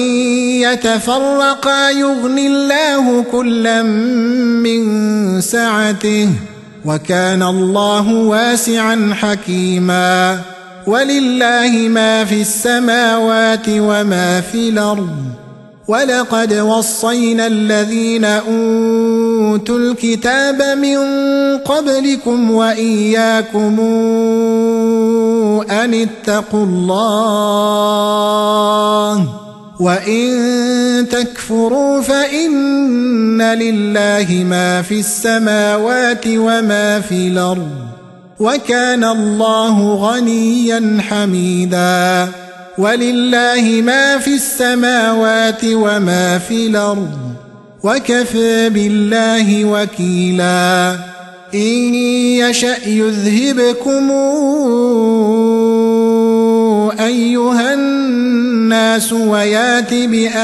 يتفرقا يغن الله كلا من سعته وكان الله واسعا حكيما. ولله ما في السماوات وما في الأرض. ولقد وصينا الذين أوتوا الكتاب من قبلكم وإياكم أن اتقوا الله وإن تكفروا فإن لله ما في السماوات وما في الأرض وكان الله غنيا حميدا. ولله ما في السماوات وما في الأرض وكفى بالله وكيلا. إن يشأ يذهبكم أيها الناس ويات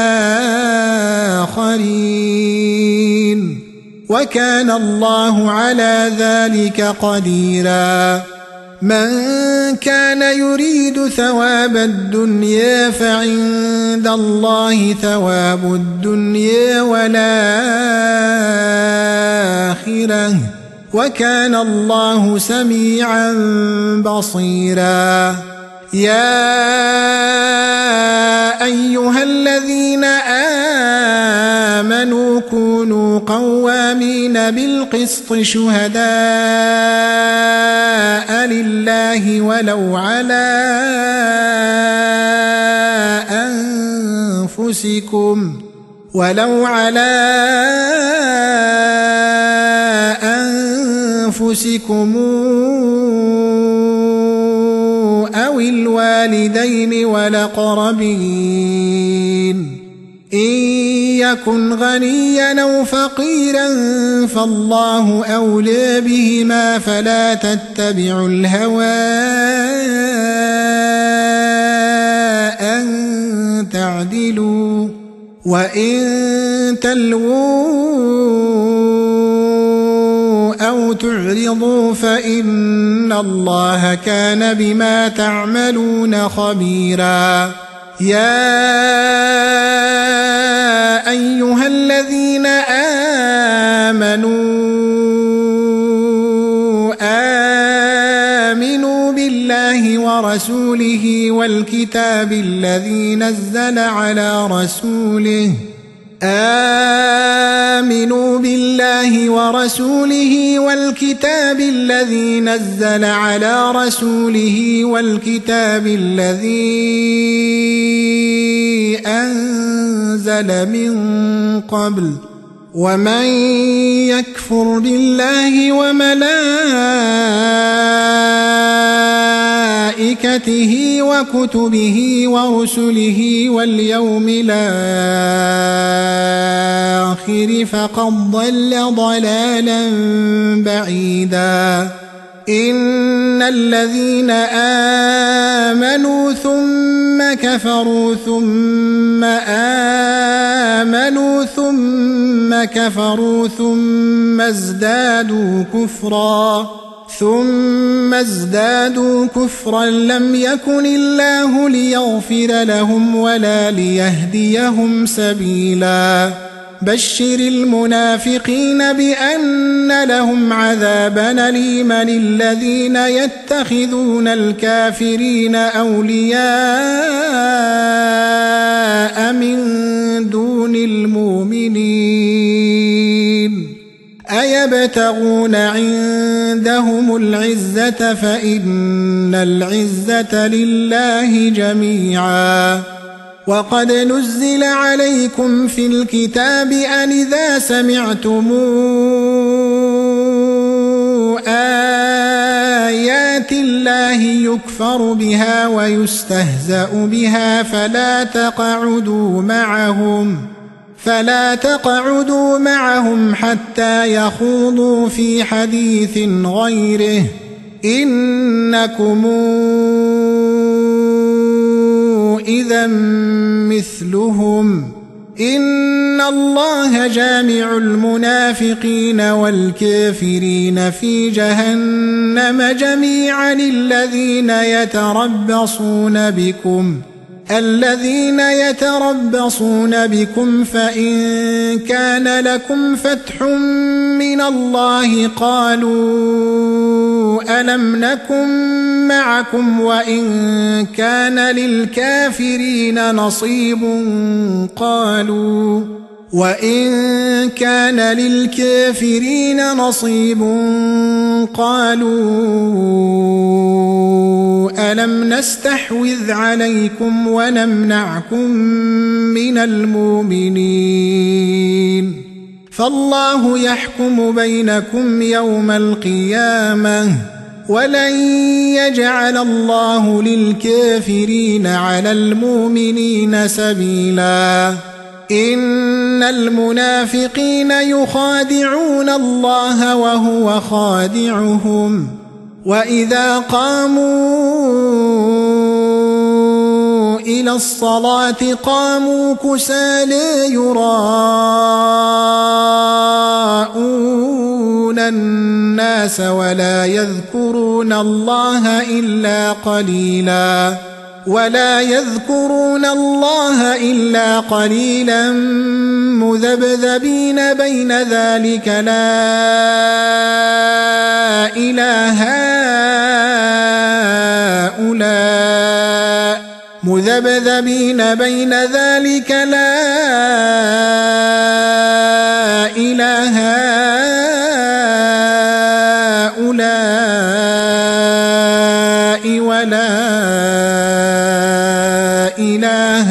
بآخرين وكان الله على ذلك قديرا. من كان يريد ثواب الدنيا فعند الله ثواب الدنيا والآخرة وكان الله سميعا بصيرا. يا أيها الذين آمنوا كونوا قوامين بالقسط شهداء لله ولو على أنفسكم أو الوالدين والأقربين. إن يكن غنيا أو فقيرا فالله أولى بهما فلا تتبعوا الهوى أن تعدلوا وإن تلووا أو تعرضوا فإن الله كان بما تعملون خبيرا. يا أيها الذين آمنوا بالله ورسوله والكتاب الذي نزل على رسوله آمنوا بالله ورسوله والكتاب الذي نزل على رسوله والكتاب الذي أنزل من قبل ومن يكفر بالله وملائكته وكتبه ورسله واليوم الآخر فقد ضل ضلالا بعيدا. إن الذين آمنوا ثم كفروا ثم آمنوا ثم كفروا ثم ازدادوا كفرا لم يكن الله ليغفر لهم ولا ليهديهم سبيلا. بشر المنافقين بأن لهم عذابا أليما الذين يتخذون الكافرين أولياء من دون المؤمنين أيبتغون عندهم العزة فإن العزة لله جميعا. وقد نزل عليكم في الكتاب أن إذا سمعتم آيات الله يكفر بها ويستهزأ بها فلا تقعدوا معهم حتى يخوضوا في حديث غيره إنكم إذا مثلهم إن الله جامع المنافقين والكافرين في جهنم جميعا الذين يتربصون بكم الذين يتربصون بكم فإن كان لكم فتح من الله قالوا ألم نكن معكم وإن كان للكافرين نصيب قالوا ألم نستحوذ عليكم ونمنعكم من المؤمنين فالله يحكم بينكم يوم القيامة ولن يجعل الله للكافرين على المؤمنين سبيلا إن المنافقين يخادعون الله وهو خادعهم وإذا قاموا إلى الصلاة قاموا كسالى يراءون الناس ولا يذكرون الله إلا قليلا مذبذبين بين ذلك لا إله هؤلاء ولا إله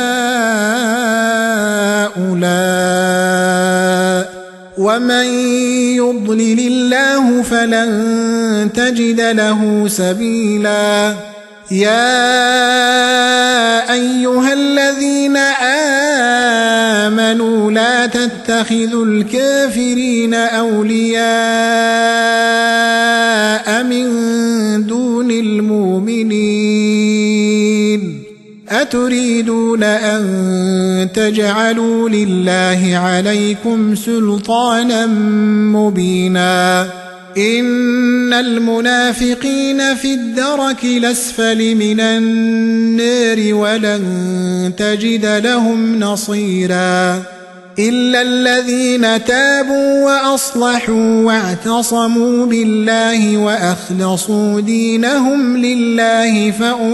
هؤلاء ومن يضلل الله فلن تجد له سبيلا يا أيها الذين آمنوا لا تتخذوا الكافرين أولياء من دون المؤمنين أتريدون أن تجعلوا لله عليكم سلطانا مبينا إن المنافقين في الدرك الأسفل من النار ولن تجد لهم نصيرا إلا الذين تابوا وأصلحوا واعتصموا بالله وأخلصوا دينهم لله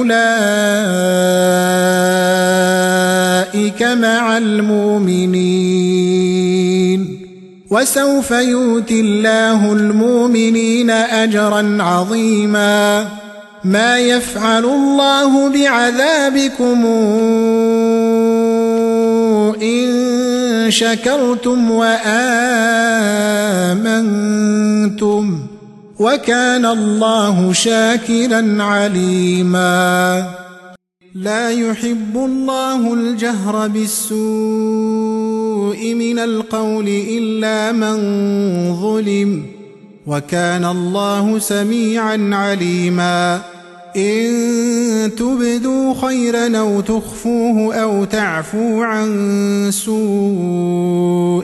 فأولئك مع المؤمنين وسوف يؤتي الله المؤمنين أجرا عظيما ما يفعل الله بعذابكم إن شكرتم وآمنتم وكان الله شاكرا عليما لا يحب الله الجهر بالسوء من القول إلا من ظلم وكان الله سميعا عليما إن تبدوا خيرا أو تخفوه أو تعفوا عن سوء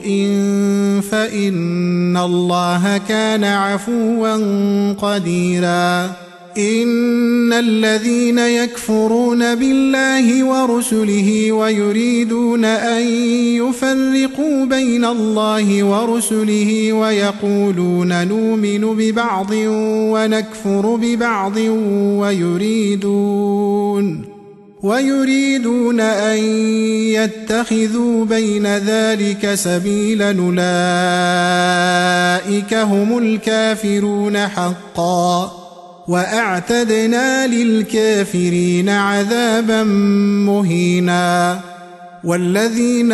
فإن الله كان عفوا قديرا إن الذين يكفرون بالله ورسله ويريدون أن يفرقوا بين الله ورسله ويقولون نؤمن ببعض ونكفر ببعض ويريدون أن يتخذوا بين ذلك سبيلا أولئك هم الكافرون حقا وأعتدنا للكافرين عذابا مهينا والذين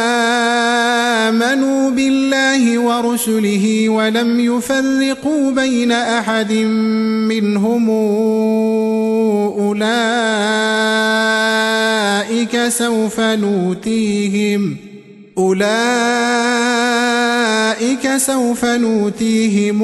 آمنوا بالله ورسله ولم يفرقوا بين أحد منهم أولئك سوف نؤتيهم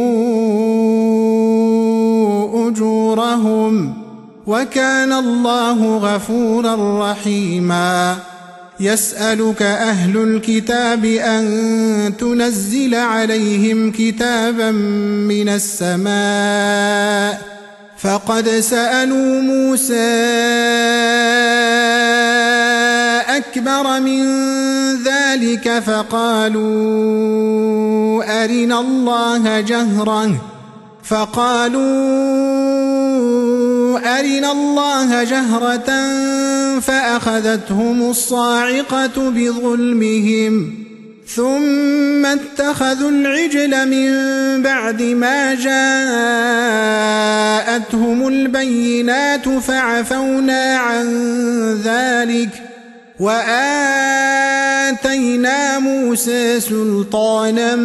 أجورهم وكان الله غفورا رحيما يسألك أهل الكتاب أن تنزل عليهم كتابا من السماء فقد سألوا موسى أكبر من ذلك فقالوا أرنا الله جهرة فأخذتهم الصاعقة بظلمهم ثم اتخذوا العجل من بعد ما جاءتهم البينات فعفونا عن ذلك وآتينا موسى سلطانا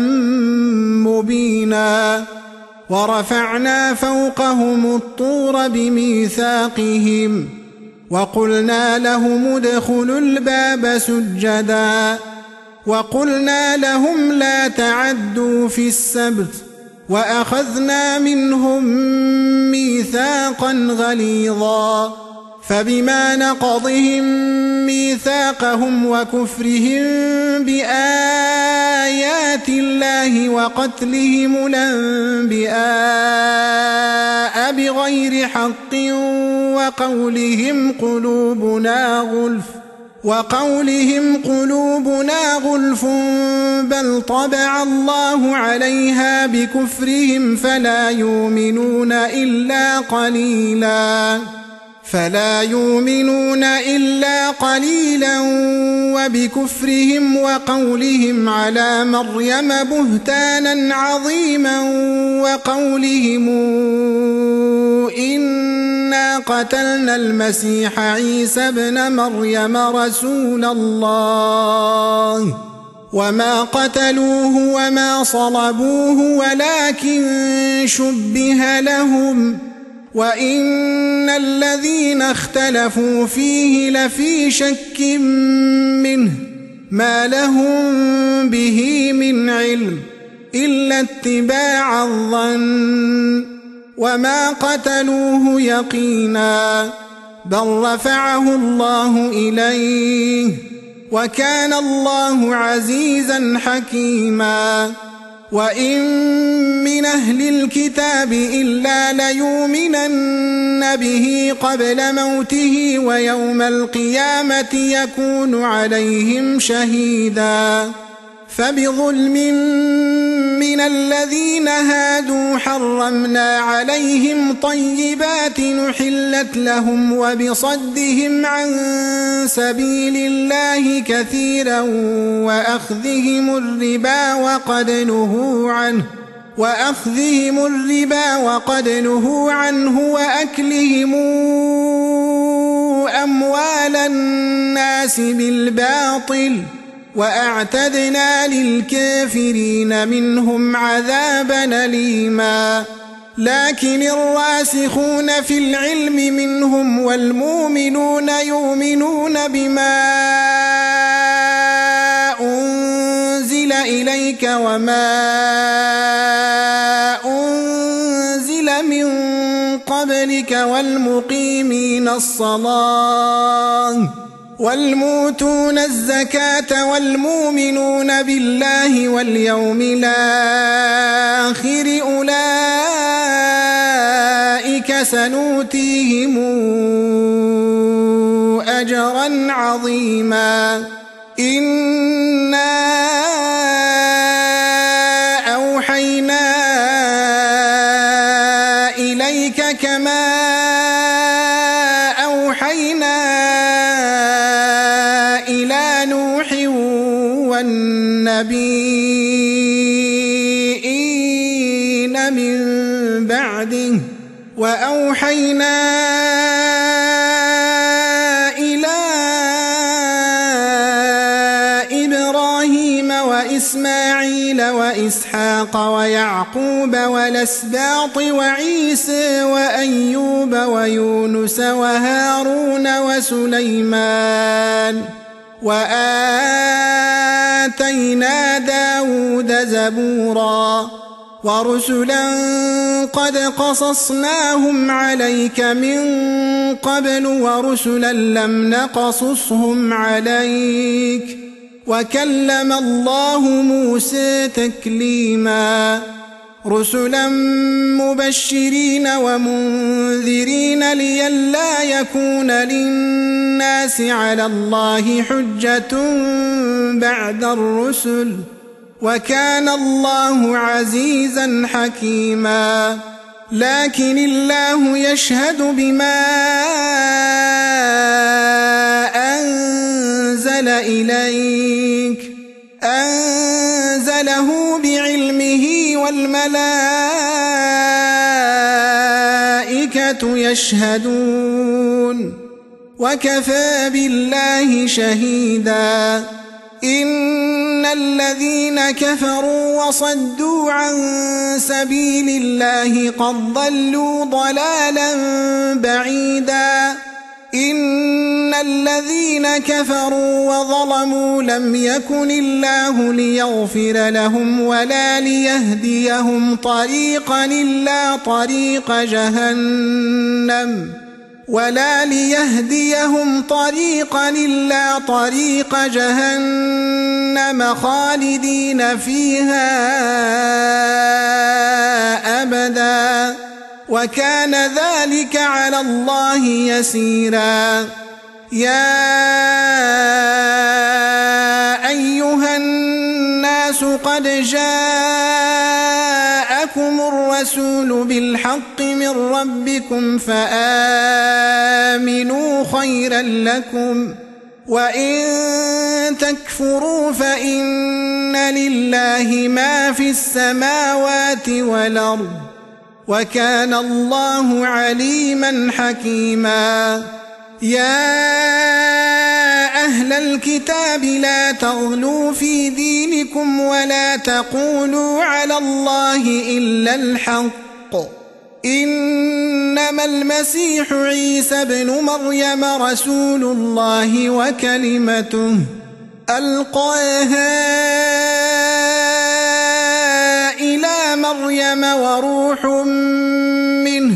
مبينا ورفعنا فوقهم الطور بميثاقهم وقلنا لهم ادخلوا الباب سجدا وقلنا لهم لا تعدوا في السبت وأخذنا منهم ميثاقا غليظا فبما نقضهم ميثاقهم وكفرهم بآيات الله وقتلهم الأنبياء بغير حق وقولهم قلوبنا غلف بل طبع الله عليها بكفرهم فلا يؤمنون إلا قليلا وبكفرهم وقولهم على مريم بهتانا عظيما وقولهم إنا قتلنا المسيح عيسى ابن مريم رسول الله وما قتلوه وما صلبوه ولكن شبه لهم وإن الذين اختلفوا فيه لفي شك منه ما لهم به من علم إلا اتباع الظن وما قتلوه يقينا بل رفعه الله إليه وكان الله عزيزا حكيما وإن من أهل الكتاب إلا ليؤمنن به قبل موته ويوم القيامة يكون عليهم شهيدا فبظلم من الذين هادوا حرمنا عليهم طيبات نحلت لهم وبصدهم عن سبيل الله كثيرا وأخذهم الربا وقد نهوا عنه وأكلهم أموال الناس بالباطل وأعتدنا للكافرين منهم عذابا أليما لكن الراسخون في العلم منهم والمؤمنون يؤمنون بما أنزل إليك وما أنزل من قبلك والمقيمين الصلاة والموتون الزكاة والمؤمنون بالله واليوم الآخر أولئك سنؤتيهم أجرا عظيما إنا أوحينا إليك كما أوحينا إلى نوح والنبيين من بعده وأوحينا إلى إبراهيم وإسماعيل وإسحاق ويعقوب والأسباط وعيسى وأيوب ويونس وهارون وسليمان وآتينا داود زبورا ورسلا قد قصصناهم عليك من قبل ورسلا لم نقصصهم عليك وكلم الله موسى تكليما رسلا مبشرين ومنذرين لئلا يكون للناس على الله حجة بعد الرسل، وكان الله عزيزا حكيما. لكن الله يشهد بما أنزل إليك، أنزله بعلمه والملائكة يشهدون وكفى بالله شهيدا. إن الذين كفروا وصدوا عن سبيل الله قد ضلوا ضلالا بعيدا. إن الذين كفروا وظلموا لم يكن الله ليغفر لهم ولا ليهديهم طريقا إلا طريق جهنم خالدين فيها أبدا، وكان ذلك على الله يسيرا. يا أيها الناس قد جاءكم الرسول بالحق من ربكم فآمنوا خيرا لكم، وإن تكفروا فإن لله ما في السماوات والأرض، وكان الله عليما حكيما. يا أهل الكتاب لا تغلوا في دينكم ولا تقولوا على الله إلا الحق، إنما المسيح عيسى ابن مريم رسول الله وكلمته ألقاها إلى مريم وروح منه،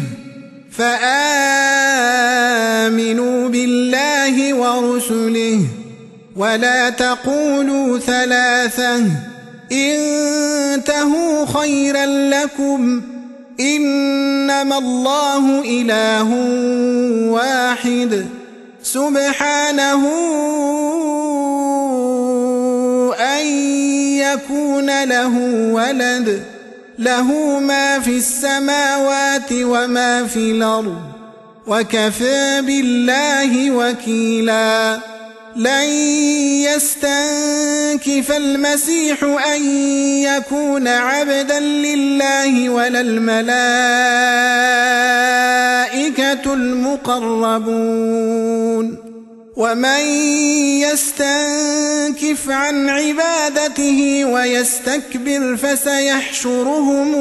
فآمنوا بالله ورسله ولا تقولوا ثلاثة، انتهوا خيرا لكم، إنما الله إله واحد سبحانه أن يكون له ولد، له ما في السماوات وما في الأرض، وكفى بالله وكيلا. لن يستنكف المسيح أن يكون عبدا لله ولا الملائكة المقربون، ومن يستنكف عن عبادته ويستكبر فسيحشرهم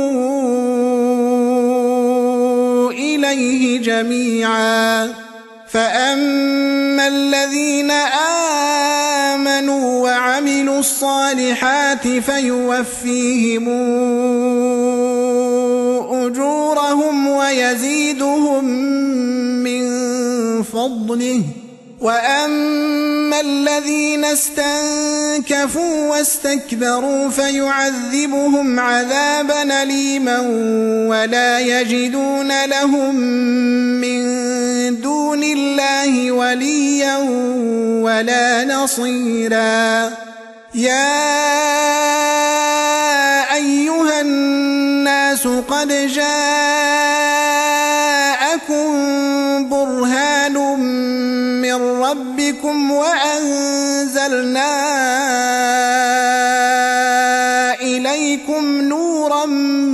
إليه جميعا. فأما الذين آمنوا وعملوا الصالحات فيوفيهم أجورهم ويزيدهم من فضله، وأما الذين استنكفوا واستكبروا فيعذبهم عذابا أليما ولا يجدون لهم من دون الله وليا ولا نصيرا. يا أيها الناس قد جاءكم برهان من ربكم وأنزلنا إليكم نورا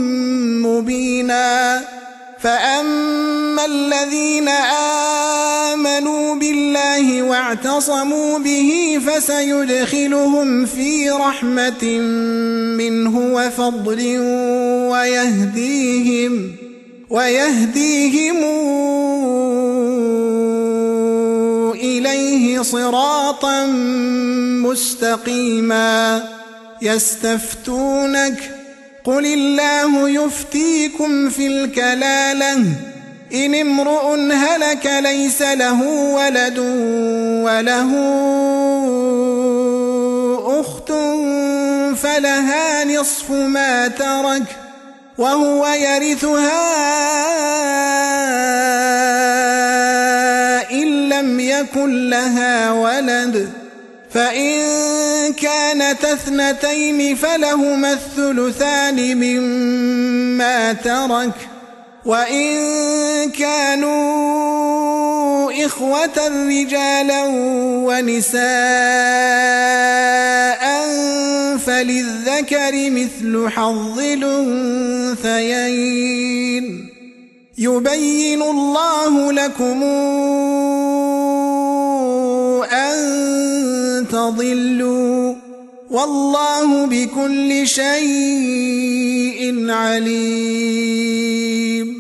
مبينا. فأما الذين آمنوا بالله واعتصموا به فسيدخلهم في رحمة منه وفضل ويهديهم إليه صراطا مستقيما. يستفتونك قل الله يفتيكم في الكلالة إن امرؤ هلك ليس له ولد وله أخت فلها نصف ما ترك وهو يرثها إن لم يكن لها ولد، فإن كانت اثنتين فلهما الثلثان مما ترك، وإن كانوا إخوة رجالا ونساء فللذكر مثل حظ الأنثيين. يبين الله لكم أن تضلوا، والله بكل شيء عليم.